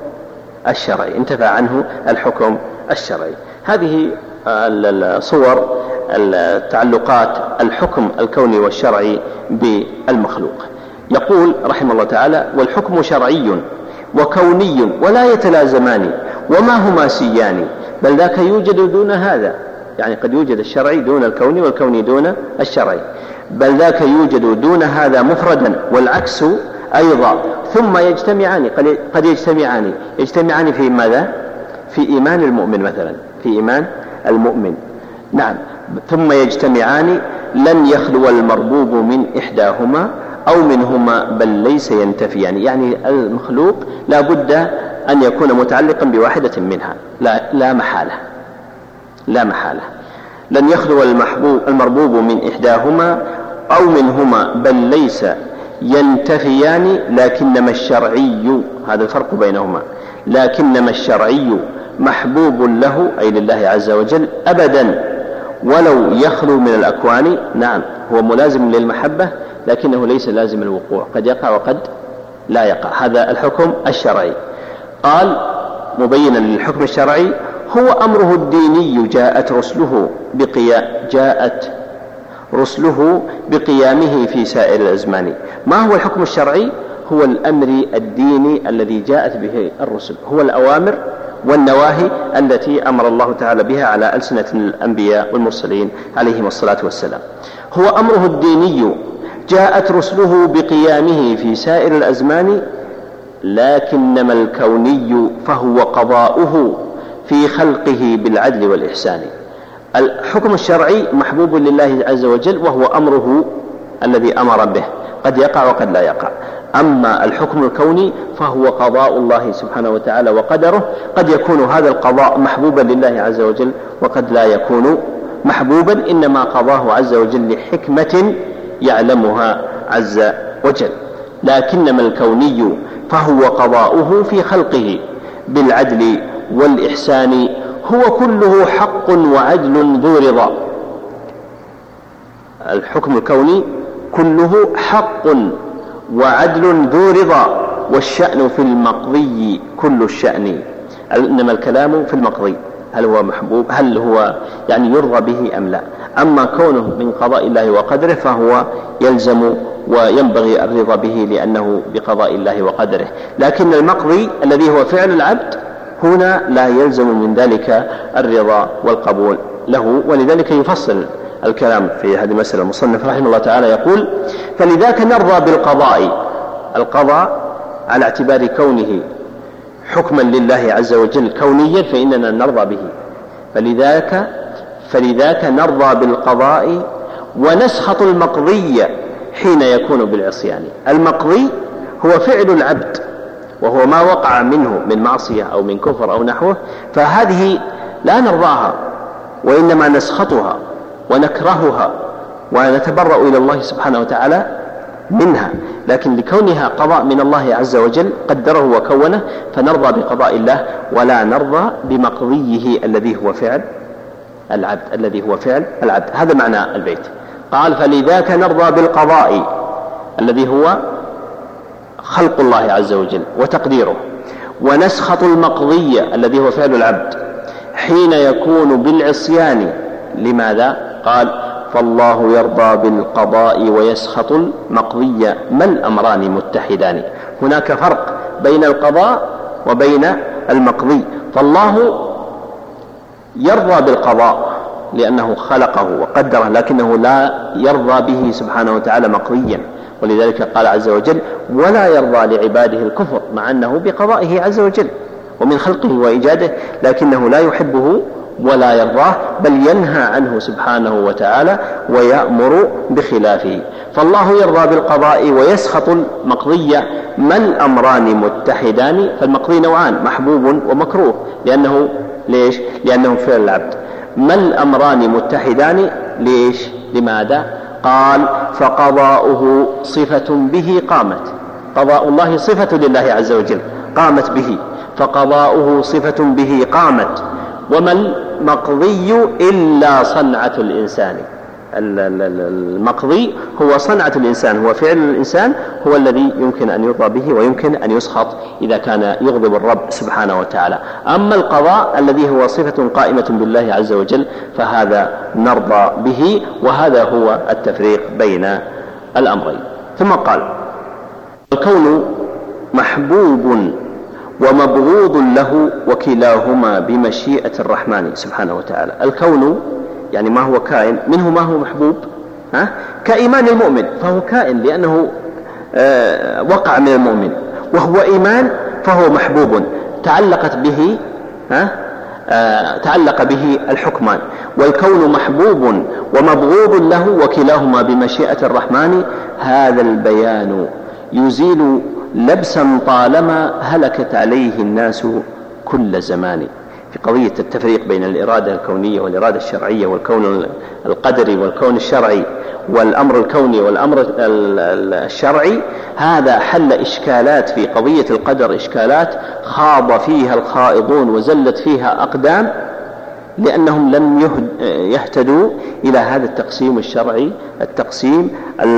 B: الشرعي. هذه الصور التعلقات الحكم الكوني والشرعي بالمخلوق. يقول رحمه الله تعالى: والحكم شرعي وكوني ولا يتلازمان وما هما سيان، بل ذاك يوجد دون هذا، يعني قد يوجد الشرعي دون الكوني والكوني دون الشرعي، بل ذاك يوجد دون هذا مفردا والعكس أيضا، ثم يجتمعان. قد يجتمعان في ماذا؟ في إيمان المؤمن مثلا، في إيمان المؤمن، نعم. ثم يجتمعان لن يخلو المربوب من إحداهما أو منهما بل ليس ينتفيان، يعني المخلوق لا بد أن يكون متعلقا بواحدة منها، لا محالة. لن يخلو المربوب من إحداهما أو منهما بل ليس ينتفيان، لكنما الشرعي، هذا الفرق بينهما، لكنما الشرعي محبوب له أي لله عز وجل أبدا ولو يخلو من الأكوان. نعم، هو ملازم للمحبة لكنه ليس لازم الوقوع، قد يقع وقد لا يقع. هذا الحكم الشرعي. قال مبينا للحكم الشرعي: هو أمره الديني جاءت رسله بقيامه في سائر الأزمان. ما هو الحكم الشرعي؟ هو الأمر الديني الذي جاءت به الرسل، هو الأوامر والنواهي التي أمر الله تعالى بها على ألسنة الأنبياء والمرسلين عليهم الصلاة والسلام. هو أمره الديني جاءت رسله بقيامه في سائر الأزمان، لكنما الكوني فهو قضاؤه في خلقه بالعدل والإحسان. الحكم الشرعي محبوب لله عز وجل، وهو أمره الذي أمر به، قد يقع وقد لا يقع. أما الحكم الكوني فهو قضاء الله سبحانه وتعالى وقدره، قد يكون هذا القضاء محبوبا لله عز وجل وقد لا يكون محبوبا، إنما قضاه عز وجل لحكمة يعلمها عز وجل. لكنما الكوني فهو قضاؤه في خلقه بالعدل والإحسان، هو كله حق وعدل ذو رضا. الحكم الكوني كله حق وعدل ذو رضا، والشأن في المقضي كل الشأن. إنما الكلام في المقضي، هل هو محبوب، هل هو يعني يرضى به أم لا. أما كونه من قضاء الله وقدره فهو يلزم وينبغي الرضا به لأنه بقضاء الله وقدره. لكن المقضي الذي هو فعل العبد هنا لا يلزم من ذلك الرضا والقبول له، ولذلك يفصل الكلام في هذه المسألة. المصنف رحمه الله تعالى يقول: فلذاك نرضى بالقضاء، القضاء على اعتبار كونه حكما لله عز وجل كونيا فإننا نرضى به. فلذاك نرضى بالقضاء ونسخط المقضي حين يكون بالعصيان. المقضي هو فعل العبد، وهو ما وقع منه من معصية أو من كفر أو نحوه، فهذه لا نرضاها وإنما نسخطها ونكرهها ونتبرأ إلى الله سبحانه وتعالى منها. لكن لكونها قضاء من الله عز وجل قدره وكونه، فنرضى بقضاء الله ولا نرضى بمقضيه الذي هو فعل العبد. هذا معنى البيت. قال: فلذاك نرضى بالقضاء الذي هو خلق الله عز وجل وتقديره، ونسخط المقضي الذي هو فعل العبد حين يكون بالعصيان. لماذا؟ قال فالله يرضى بالقضاء ويسخط المقضي ما الأمران متحدان. هناك فرق بين القضاء وبين المقضي. فالله يرضى بالقضاء لأنه خلقه وقدره، لكنه لا يرضى به سبحانه وتعالى مقضيا، ولذلك قال عز وجل ولا يرضى لعباده الكفر، مع أنه بقضائه عز وجل ومن خلقه وإيجاده، لكنه لا يحبه ولا يرضاه، بل ينهى عنه سبحانه وتعالى ويأمر بخلافه. فالله يرضى بالقضاء ويسخط المقضي ما الأمران متحدان. فالمقضي نوعان، محبوب ومكروه، لأنه ليش؟ لأنه فعل العبد. ما الأمران متحدان ليش؟ لماذا؟ قال فقضاؤه صفة به قامت. قضاء الله صفة لله عز وجل قامت به، فقضاؤه صفة به قامت. وما المقضي إلا صنعة الإنسان. المقضي هو صنعة الإنسان، هو فعل الإنسان، هو الذي يمكن أن يرضى به ويمكن أن يسخط إذا كان يغضب الرب سبحانه وتعالى. أما القضاء الذي هو صفة قائمة بالله عز وجل فهذا نرضى به، وهذا هو التفريق بين الأمرين. ثم قال الكون محبوب ومبغوض له وكلاهما بمشيئة الرحمن سبحانه وتعالى. الكون يعني ما هو كائن، منه ما هو محبوب كإيمان المؤمن، فهو كائن لأنه وقع من المؤمن، وهو إيمان فهو محبوب، تعلق به الحكمان. والكون محبوب ومبغوض له وكلاهما بمشيئة الرحمن. هذا البيان يزيل لبسا طالما هلكت عليه الناس كل زمان. في قضية التفريق بين الإرادة الكونية والإرادة الشرعية، والكون القدري والكون الشرعي، والأمر الكوني والأمر الشرعي، هذا حل إشكالات في قضية القدر، إشكالات خاض فيها الخائضون وزلت فيها أقدام، لأنهم لم يهتدوا إلى هذا التقسيم الشرعي، التقسيم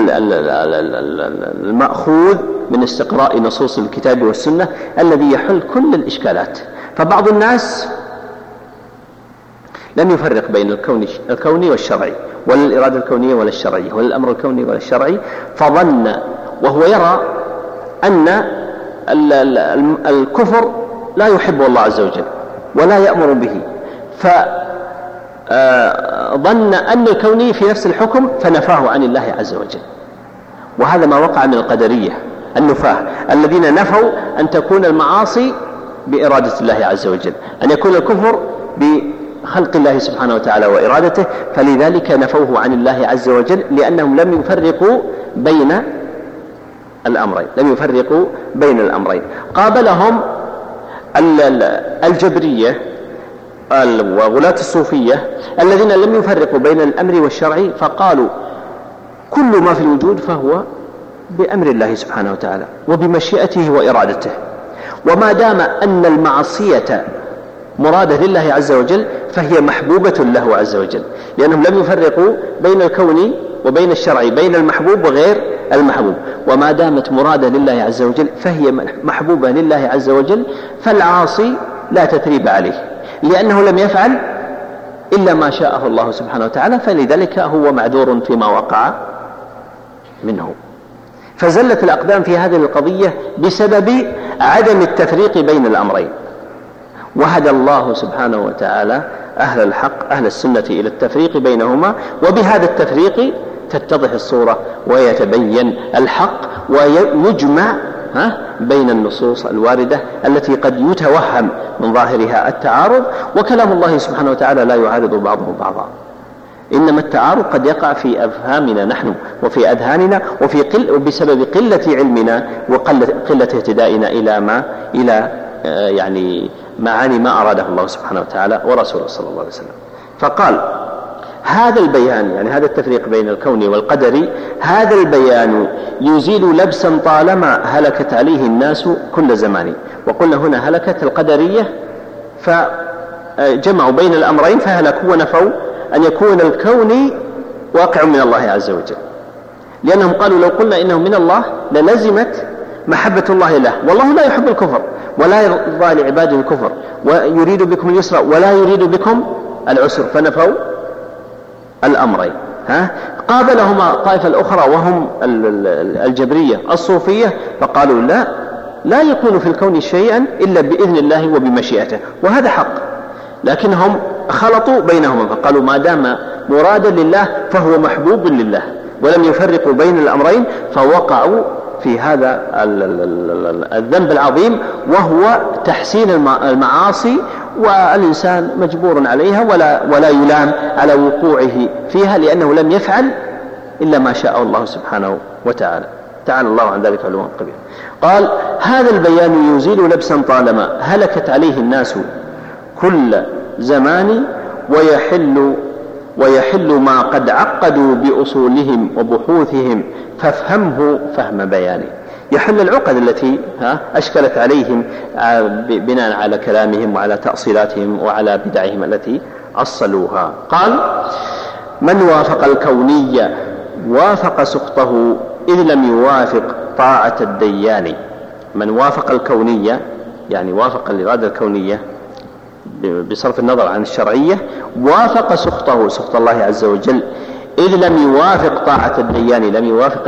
B: المأخوذ من استقراء نصوص الكتاب والسنة الذي يحل كل الإشكالات. فبعض الناس لم يفرق بين الكوني والشرعي، ولا الإرادة الكونية ولا الشرعية، ولا الأمر الكوني ولا الشرعي، فظن وهو يرى أن الكفر لا يحب الله عز وجل ولا يأمر به، فظن أن الكوني في نفس الحكم فنفاه عن الله عز وجل. وهذا ما وقع من القدرية النفاة الذين نفوا أن تكون المعاصي بإرادة الله عز وجل، أن يكون الكفر بخلق الله سبحانه وتعالى وإرادته، فلذلك نفوه عن الله عز وجل، لأنهم لم يفرقوا بين الأمرين. قابلهم الجبرية وغلاة الصوفية الذين لم يفرقوا بين الأمر والشرعي، فقالوا كل ما في الوجود فهو بأمر الله سبحانه وتعالى وبمشيئته وإرادته، وما دام أن المعصية مرادة لله عز وجل فهي محبوبة له عز وجل، لأنهم لم يفرقوا بين الكون وبين الشرعي، بين المحبوب وغير المحبوب، وما دامت مرادة لله عز وجل فهي محبوبة لله عز وجل، فالعاصي لا تثريب عليه، لأنه لم يفعل إلا ما شاءه الله سبحانه وتعالى، فلذلك هو معذور فيما وقع منه. فزلت الأقدام في هذه القضية بسبب عدم التفريق بين الأمرين، وهدى الله سبحانه وتعالى أهل الحق أهل السنة إلى التفريق بينهما، وبهذا التفريق تتضح الصورة ويتبين الحق ويجمع بين النصوص الواردة التي قد يتوهم من ظاهرها التعارض، وكلام الله سبحانه وتعالى لا يعارض بعضه بعضا، إنما التعارض قد يقع في أفهامنا نحن وفي أذهاننا وبسبب قلة علمنا وقلة اهتدائنا إلى يعني معاني ما أراده الله سبحانه وتعالى ورسوله صلى الله عليه وسلم. فقال هذا البيان، يعني هذا التفريق بين الكون والقدر، هذا البيان يزيل لبسا طالما هلكت عليه الناس كل زمان. وقلنا هنا هلكت القدرية فجمعوا بين الأمرين فهلكوا ونفوا أن يكون الكون واقع من الله عز وجل، لأنهم قالوا لو قلنا إنه من الله للزمت محبة الله له، والله لا يحب الكفر ولا يرضى لعباده الكفر ويريد بكم اليسر ولا يريد بكم العسر، فنفوا الأمرين. قابلهما الطائفة الأخرى وهم الجبرية الصوفية، فقالوا لا يكون في الكون شيئا إلا بإذن الله وبمشيئته، وهذا حق، لكنهم خلطوا بينهما فقالوا ما دام مرادا لله فهو محبوب لله، ولم يفرقوا بين الأمرين، فوقعوا في هذا الذنب العظيم وهو تحسين المعاصي، والإنسان مجبور عليها ولا يلام على وقوعه فيها، لأنه لم يفعل إلا ما شاء الله سبحانه وتعالى، تعالى الله عن ذلك علوا كبيرا. قال هذا البيان يزيل لبسا طالما هلكت عليه الناس كل زمان، ويحل ما قد عقدوا بأصولهم وبحوثهم، فافهمه فهم بياني. يحل العقد التي أشكلت عليهم بناء على كلامهم وعلى تأصيلاتهم وعلى بدعهم التي أصلوها. قال من وافق الكونية وافق سخطه إذ لم يوافق طاعة الديان. من وافق الكونية يعني وافق الإرادة الكونية بصرف النظر عن الشرعية، وافق سخطه سخط الله عز وجل إذ لم يوافق طاعة الديان، لم يوافق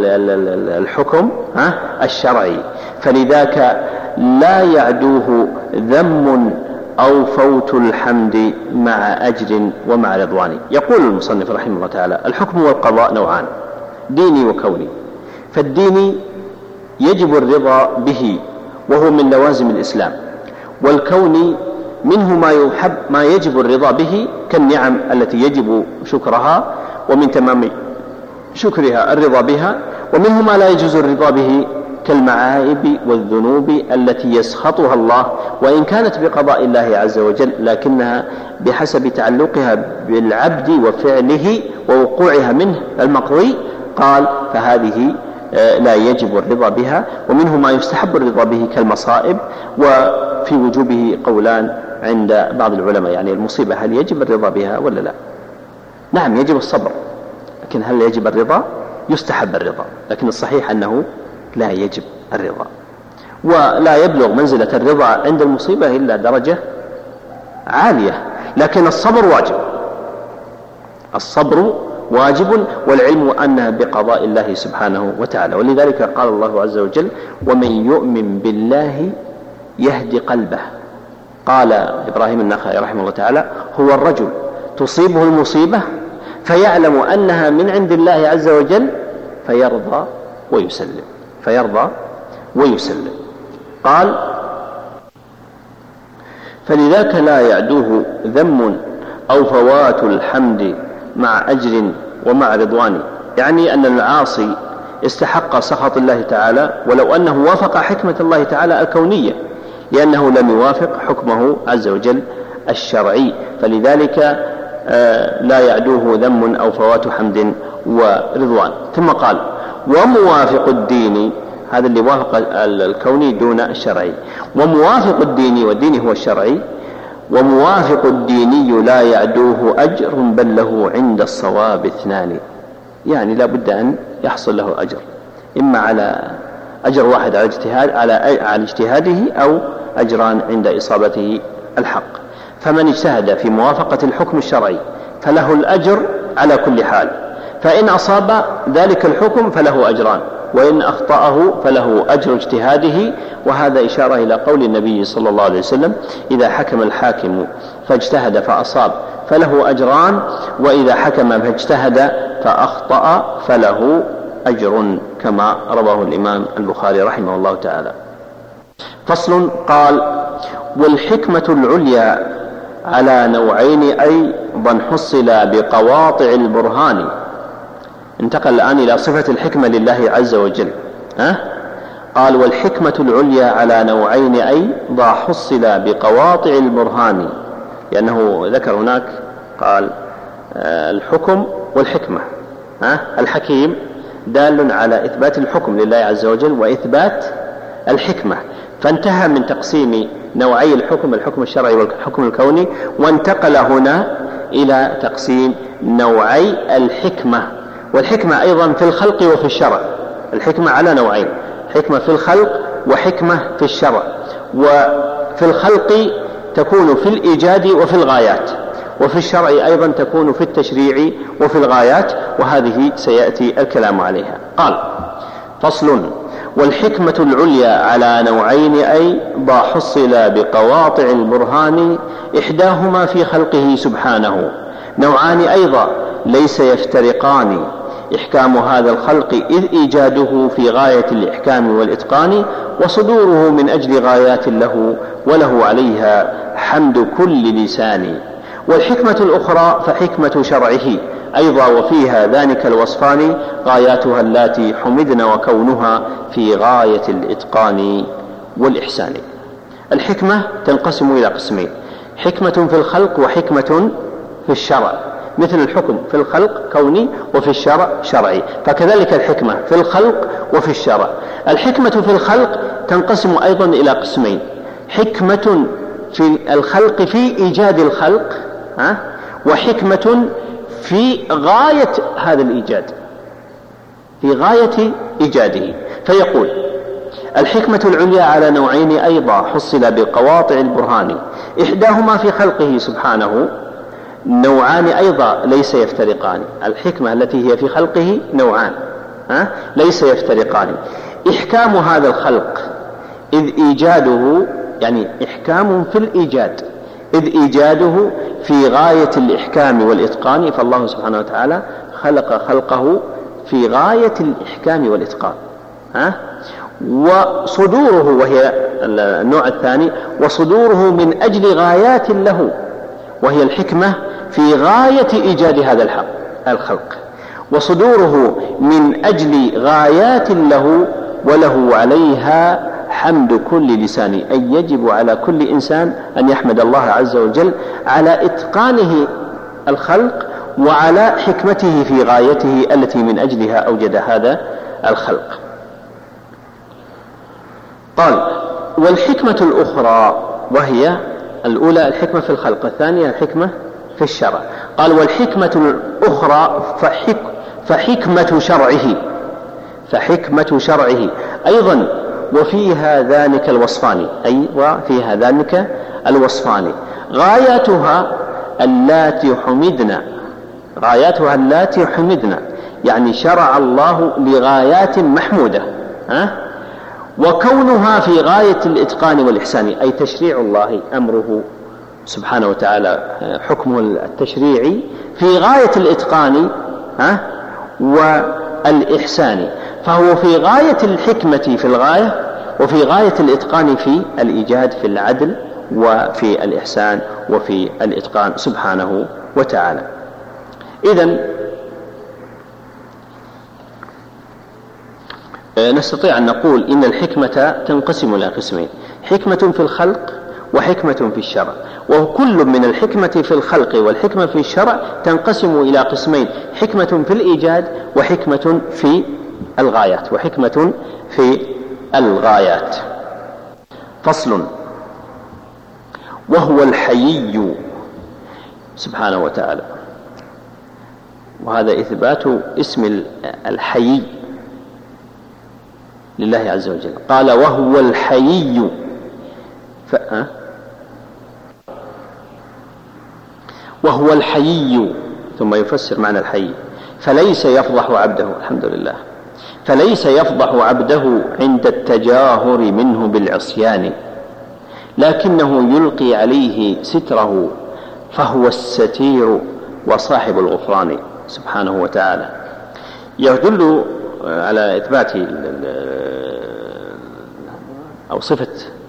B: الحكم الشرعي، فلذاك لا يعدوه ذم أو فوت الحمد مع أجر ومع رضوان. يقول المصنف رحمه الله تعالى الحكم والقضاء نوعان، ديني وكوني. فالديني يجب الرضا به وهو من لوازم الإسلام، والكوني منه ما يجب الرضا به كالنعم التي يجب شكرها، ومن تمام شكرها الرضا بها، ومنه ما لا يجوز الرضا به كالمعائب والذنوب التي يسخطها الله وإن كانت بقضاء الله عز وجل، لكنها بحسب تعلقها بالعبد وفعله ووقوعها منه المقضي، قال فهذه لا يجب الرضا بها. ومنه ما يستحب الرضا به كالمصائب، وفي وجوبه قولان عند بعض العلماء، يعني المصيبة هل يجب الرضا بها ولا لا؟ نعم يجب الصبر، لكن هل يجب الرضا؟ يستحب الرضا، لكن الصحيح أنه لا يجب الرضا، ولا يبلغ منزلة الرضا عند المصيبة إلا درجة عالية، لكن الصبر واجب، الصبر واجب، والعلم أنها بقضاء الله سبحانه وتعالى. ولذلك قال الله عز وجل ومن يؤمن بالله يهدي قلبه. قال إبراهيم النخعي رحمه الله تعالى هو الرجل تصيبه المصيبة فيعلم أنها من عند الله عز وجل فيرضى ويسلم. قال فلذاك لا يعدوه ذم أو فوات الحمد مع أجر ومع رضوان، يعني أن العاصي استحق سخط الله تعالى ولو أنه وافق حكمة الله تعالى الكونية، لأنه لم يوافق حكمه عز وجل الشرعي، فلذلك لا يعدوه ذم أو فوات حمد ورضوان. ثم قال وموافق الدين، هذا اللي وافق الكوني دون الشرعي، وموافق الدين، والدين هو الشرعي، وموافق الديني لا يعدوه أجر بل له عند الصواب اثنان، يعني لا بد أن يحصل له أجر، إما على أجر واحد على اجتهاده أو أجران عند إصابته الحق. فمن اجتهد في موافقة الحكم الشرعي فله الأجر على كل حال، فإن أصاب ذلك الحكم فله أجران، وإن أخطأه فله أجر اجتهاده. وهذا إشارة إلى قول النبي صلى الله عليه وسلم إذا حكم الحاكم فاجتهد فأصاب فله أجران، وإذا حكم فاجتهد فأخطأ فله أجر، كما رواه الإمام البخاري رحمه الله تعالى. فصل. قال والحكمة العليا على نوعين أيضا حصل بقواطع البرهان. انتقل الآن إلى صفة الحكمة لله عز وجل. قال والحكمة العليا على نوعين أيضا حصل بقواطع البرهان، لأنه ذكر هناك قال الحكم والحكمة. الحكيم دال على إثبات الحكم لله عز وجل وإثبات الحكمة، فانتهى من تقسيم نوعي الحكم الشرعي والحكم الكوني، وانتقل هنا إلى تقسيم نوعي الحكمة، والحكمة أيضا في الخلق وفي الشرع. الحكمة على نوعين: حكمة في الخلق وحكمة في الشرع. وفي الخلق تكون في الإيجاد وفي الغايات، وفي الشرع أيضا تكون في التشريع وفي الغايات، وهذه سيأتي الكلام عليها. قال: فصل: والحكمة العليا على نوعين أيضا حصل بقواطع البرهان، إحداهما في خلقه سبحانه، نوعان أيضا ليس يفترقان، إحكام هذا الخلق إذ إيجاده في غاية الإحكام والإتقان، وصدوره من أجل غايات له وله عليها حمد كل لسان. والحكمة الأخرى فحكمة شرعه أيضا، وفيها ذلك الوصفان، غاياتها اللاتي حمدن وكونها في غاية الإتقان والإحسان. الحكمة تنقسم إلى قسمين: حكمة في الخلق وحكمة في الشرع، مثل الحكم في الخلق كوني وفي الشرع شرعي، فكذلك الحكمة في الخلق وفي الشرع. الحكمة في الخلق تنقسم أيضا إلى قسمين: حكمة في الخلق في إيجاد الخلق، وحكمة في غاية هذا الإيجاد، في غاية إيجاده. فيقول: الحكمة العليا على نوعين أيضا حصل بقواطع البرهان، إحداهما في خلقه سبحانه، نوعان أيضا ليس يفترقان. الحكمة التي هي في خلقه نوعان ليس يفترقان: إحكام هذا الخلق إذ إيجاده، يعني إحكام في الإيجاد، إذ إيجاده في غاية الإحكام والإتقان، فالله سبحانه وتعالى خلق خلقه في غاية الإحكام والإتقان. وصدوره، وهي النوع الثاني، وصدوره من أجل غايات له، وهي الحكمة في غاية إيجاد هذا الخلق، وصدوره من أجل غايات له وله عليها حمد كل لسان، أي يجب على كل إنسان أن يحمد الله عز وجل على إتقانه الخلق وعلى حكمته في غايته التي من أجلها أوجد هذا الخلق. قال: والحكمة الأخرى، وهي الأولى الحكمة في الخلق، الثانية الحكمة في الشرع. قال: والحكمة الأخرى فحكمة شرعه أيضا، وفيها ذلك الوصفان، أي وفيها ذلك الوصفان، غاياتها اللاتي حمدنا، يعني شرع الله لغايات محمودة، وكونها في غاية الإتقان والإحسان، أي تشريع الله أمره سبحانه وتعالى، حكمه التشريعي في غاية الإتقان والإحسان، فهو في غاية الحكمة في الغاية، وفي غاية الإتقان في الإيجاد، في العدل وفي الإحسان وفي الإتقان سبحانه وتعالى. إذن نستطيع أن نقول إن الحكمة تنقسم إلى قسمين: حكمة في الخلق وحكمة في الشرع. وكل من الحكمة في الخلق والحكمة في الشرع تنقسم إلى قسمين: حكمة في الإيجاد وحكمة في الغايات. فصل: وهو الحيي سبحانه وتعالى، وهذا إثبات اسم الحيي لله عز وجل. قال: وهو الحيي، وهو الحيي، ثم يفسر معنى الحي: فليس يفضح عبده، الحمد لله، فليس يفضح عبده عند التجاهر منه بالعصيان، لكنه يلقي عليه ستره، فهو الستير وصاحب الغفران سبحانه وتعالى. يدل على إثبات أو صفة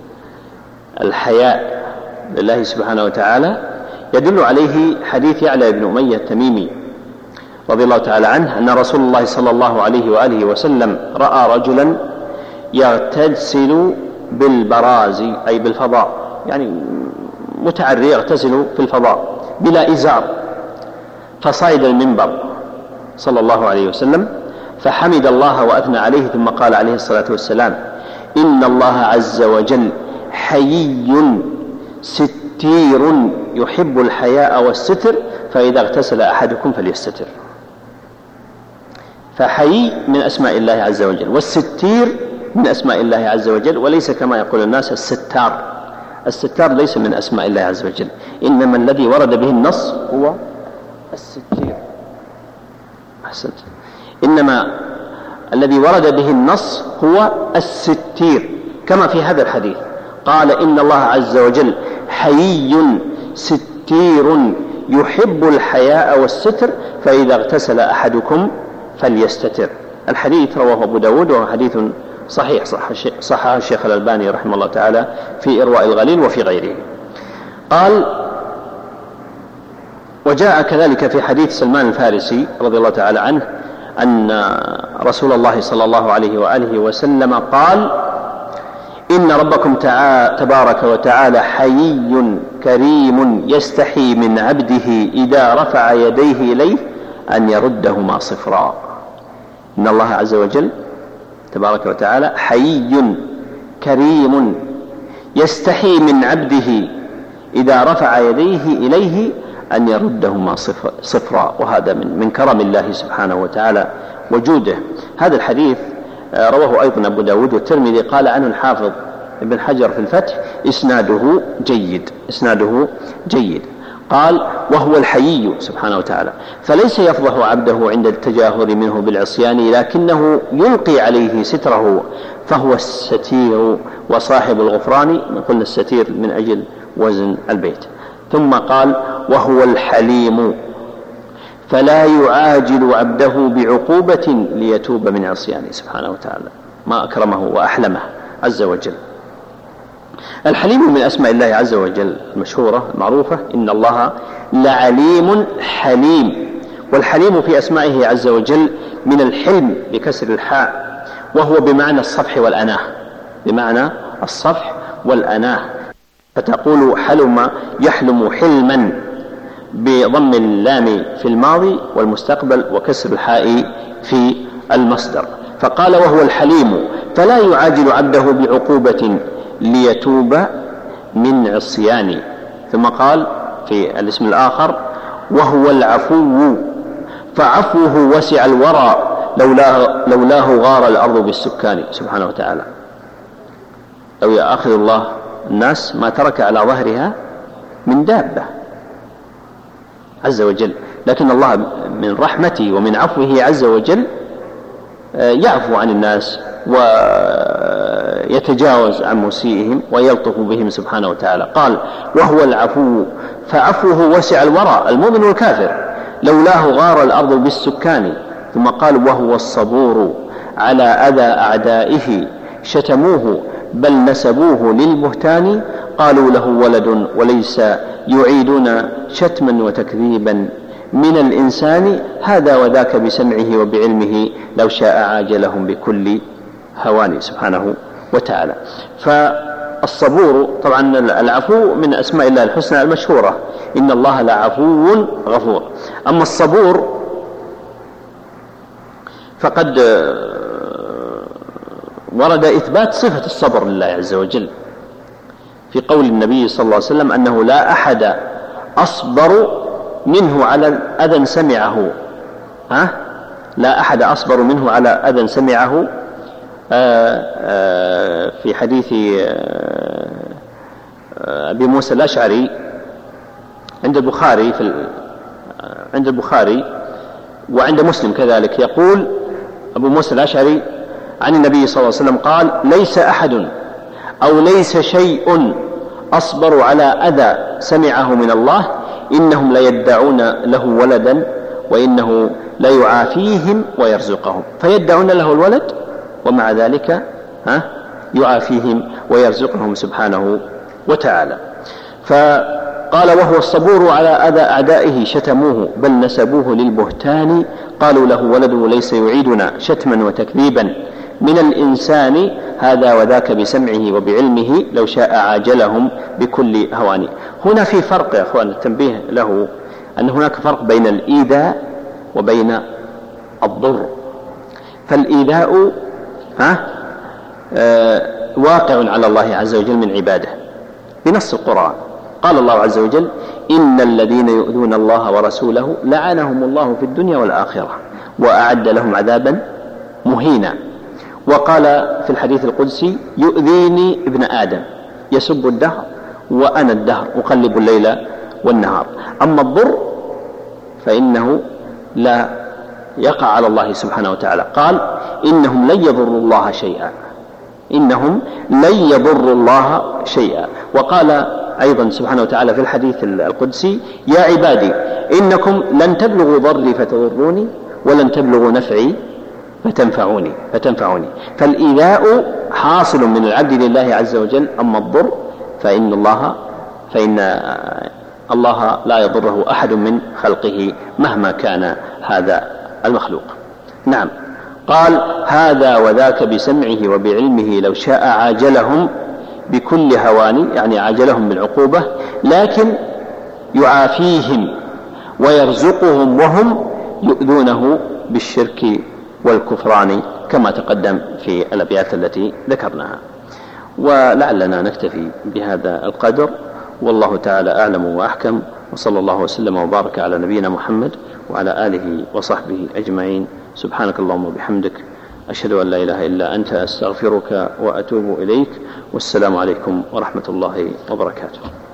B: الحياء لله سبحانه وتعالى، يدل عليه حديث يعلى بن أمية التميمي رضي الله تعالى عنه أن رسول الله صلى الله عليه وآله وسلم رأى رجلا يغتسل بالبراز، أي بالفضاء، يعني متعري يغتسل في الفضاء بلا إزار، فصعد المنبر صلى الله عليه وسلم فحمد الله وأثنى عليه، ثم قال عليه الصلاة والسلام: إن الله عز وجل حيي ستير يحب الحياء والستر، فإذا اغتسل أحدكم فليستتر. فحي من أسماء الله عز وجل، والستير من أسماء الله عز وجل، وليس كما يقول الناس الستار. الستار ليس من أسماء الله عز وجل، إنما الذي ورد به النص هو الستير. أحسنت. إنما الذي ورد به النص هو الستير، كما في هذا الحديث قال إن الله عز وجل حيي ستير يحب الحياء والستر، فإذا اغتسل أحدكم فليستتر. الحديث رواه أبو داود وهو حديث صحيح، صححه الشيخ الألباني رحمه الله تعالى في إرواء الغليل وفي غيره. قال: وجاء كذلك في حديث سلمان الفارسي رضي الله تعالى عنه أن رسول الله صلى الله عليه وآله وسلم قال: إن ربكم تبارك وتعالى حيي كريم يستحي من عبده إذا رفع يديه إليه أن يردهما صفرا. إن الله عز وجل تبارك وتعالى حيي كريم يستحي من عبده إذا رفع يديه إليه أن يردهما صفرا، وهذا من كرم الله سبحانه وتعالى وجوده. هذا الحديث رواه أيضا أبو داود والترمذي. قال عنه الحافظ ابن حجر في الفتح: إسناده جيد. قال: وهو الحيي سبحانه وتعالى، فليس يفضح عبده عند التجاهر منه بالعصيان، لكنه يلقي عليه ستره، فهو الستير وصاحب الغفران. قلنا الستير من أجل وزن البيت. ثم قال: وهو الحليم، فلا يعاجل عبده بعقوبة ليتوب من عصيانه سبحانه وتعالى. ما أكرمه وأحلمه عز وجل. الحليم من أسماء الله عز وجل المشهورة المعروفة: إن الله لعليم حليم. والحليم في أسمائه عز وجل من الحلم بكسر الحاء، وهو بمعنى الصفح والأناه، فتقول حلم يحلم حلما بضم اللام في الماضي والمستقبل وكسر الحاء في المصدر. فقال: وهو الحليم، فلا يعاجل عبده بعقوبة ليتوب من عصيانه. ثم قال في الاسم الآخر: وهو العفو، فعفوه وسع الورى، لولاه غار الأرض بالسكان سبحانه وتعالى. لو يأخذ الله الناس ما ترك على ظهرها من دابة عز وجل، لكن الله من رحمته ومن عفوه عز وجل يعفو عن الناس ويتجاوز عن مسيئهم ويلطف بهم سبحانه وتعالى. قال: وهو العفو، فعفوه وسع الورى، المؤمن والكافر، لولاه غار الأرض بالسكان. ثم قال: وهو الصبور على أذى أعدائه، شتموه بل نسبوه للبهتان، قالوا له ولد وليس يعيدون شتما وتكذيبا من الإنسان، هذا وذاك بسمعه وبعلمه، لو شاء عاجلهم بكل هوان سبحانه وتعالى. فالصبور طبعا العفو من أسماء الله الحسنى المشهورة: إن الله لعفو غفور. أما الصبور فقد ورد إثبات صفة الصبر لله عز وجل في قول النبي صلى الله عليه وسلم أنه لا أحد أصبر منه على أذى سمعه، لا أحد أصبر منه على أذى سمعه، في حديث أبي موسى الأشعري عند البخاري وعند مسلم كذلك. يقول أبو موسى الأشعري عن النبي صلى الله عليه وسلم قال: ليس أحد أو ليس شيء أصبر على أذى سمعه من الله، إنهم ليدعون له ولدا وإنه ليعافيهم ويرزقهم. فيدعون له الولد ومع ذلك يعافيهم ويرزقهم سبحانه وتعالى. فقال: وهو الصبور على أذى أعدائه، شتموه بل نسبوه للبهتان، قالوا له ولد وليس يعيدنا شتما وتكذيبا من الإنسان، هذا وذاك بسمعه وبعلمه، لو شاء عاجلهم بكل هوان. هنا في فرق يا أخوان، التنبيه له أن هناك فرق بين الإيذاء وبين الضر. فالإيذاء واقع على الله عز وجل من عباده بنص القرآن. قال الله عز وجل: إن الذين يؤذون الله ورسوله لعنهم الله في الدنيا والآخرة وأعد لهم عذابا مهينا. وقال في الحديث القدسي: يؤذيني ابن آدم يسب الدهر وأنا الدهر أقلب الليل والنهار. أما الضر فإنه لا يقع على الله سبحانه وتعالى. قال: إنهم لن يضروا الله شيئا، إنهم لن يضروا الله شيئا. وقال أيضا سبحانه وتعالى في الحديث القدسي: يا عبادي إنكم لن تبلغوا ضري فتضروني ولن تبلغوا نفعي فتنفعوني. فالإيذاء حاصل من العبد لله عز وجل. أما الضر فإن الله لا يضره أحد من خلقه مهما كان هذا المخلوق. نعم. قال: هذا وذاك بسمعه وبعلمه لو شاء عاجلهم بكل هوان، يعني عاجلهم بالعقوبة، لكن يعافيهم ويرزقهم وهم يؤذونه بالشرك والكفران كما تقدم في الأبيات التي ذكرناها. ولعلنا نكتفي بهذا القدر، والله تعالى أعلم وأحكم، وصلى الله وسلم وبارك على نبينا محمد وعلى آله وصحبه أجمعين. سبحانك اللهم وبحمدك، أشهد أن لا إله إلا أنت، أستغفرك وأتوب إليك، والسلام عليكم ورحمة الله وبركاته.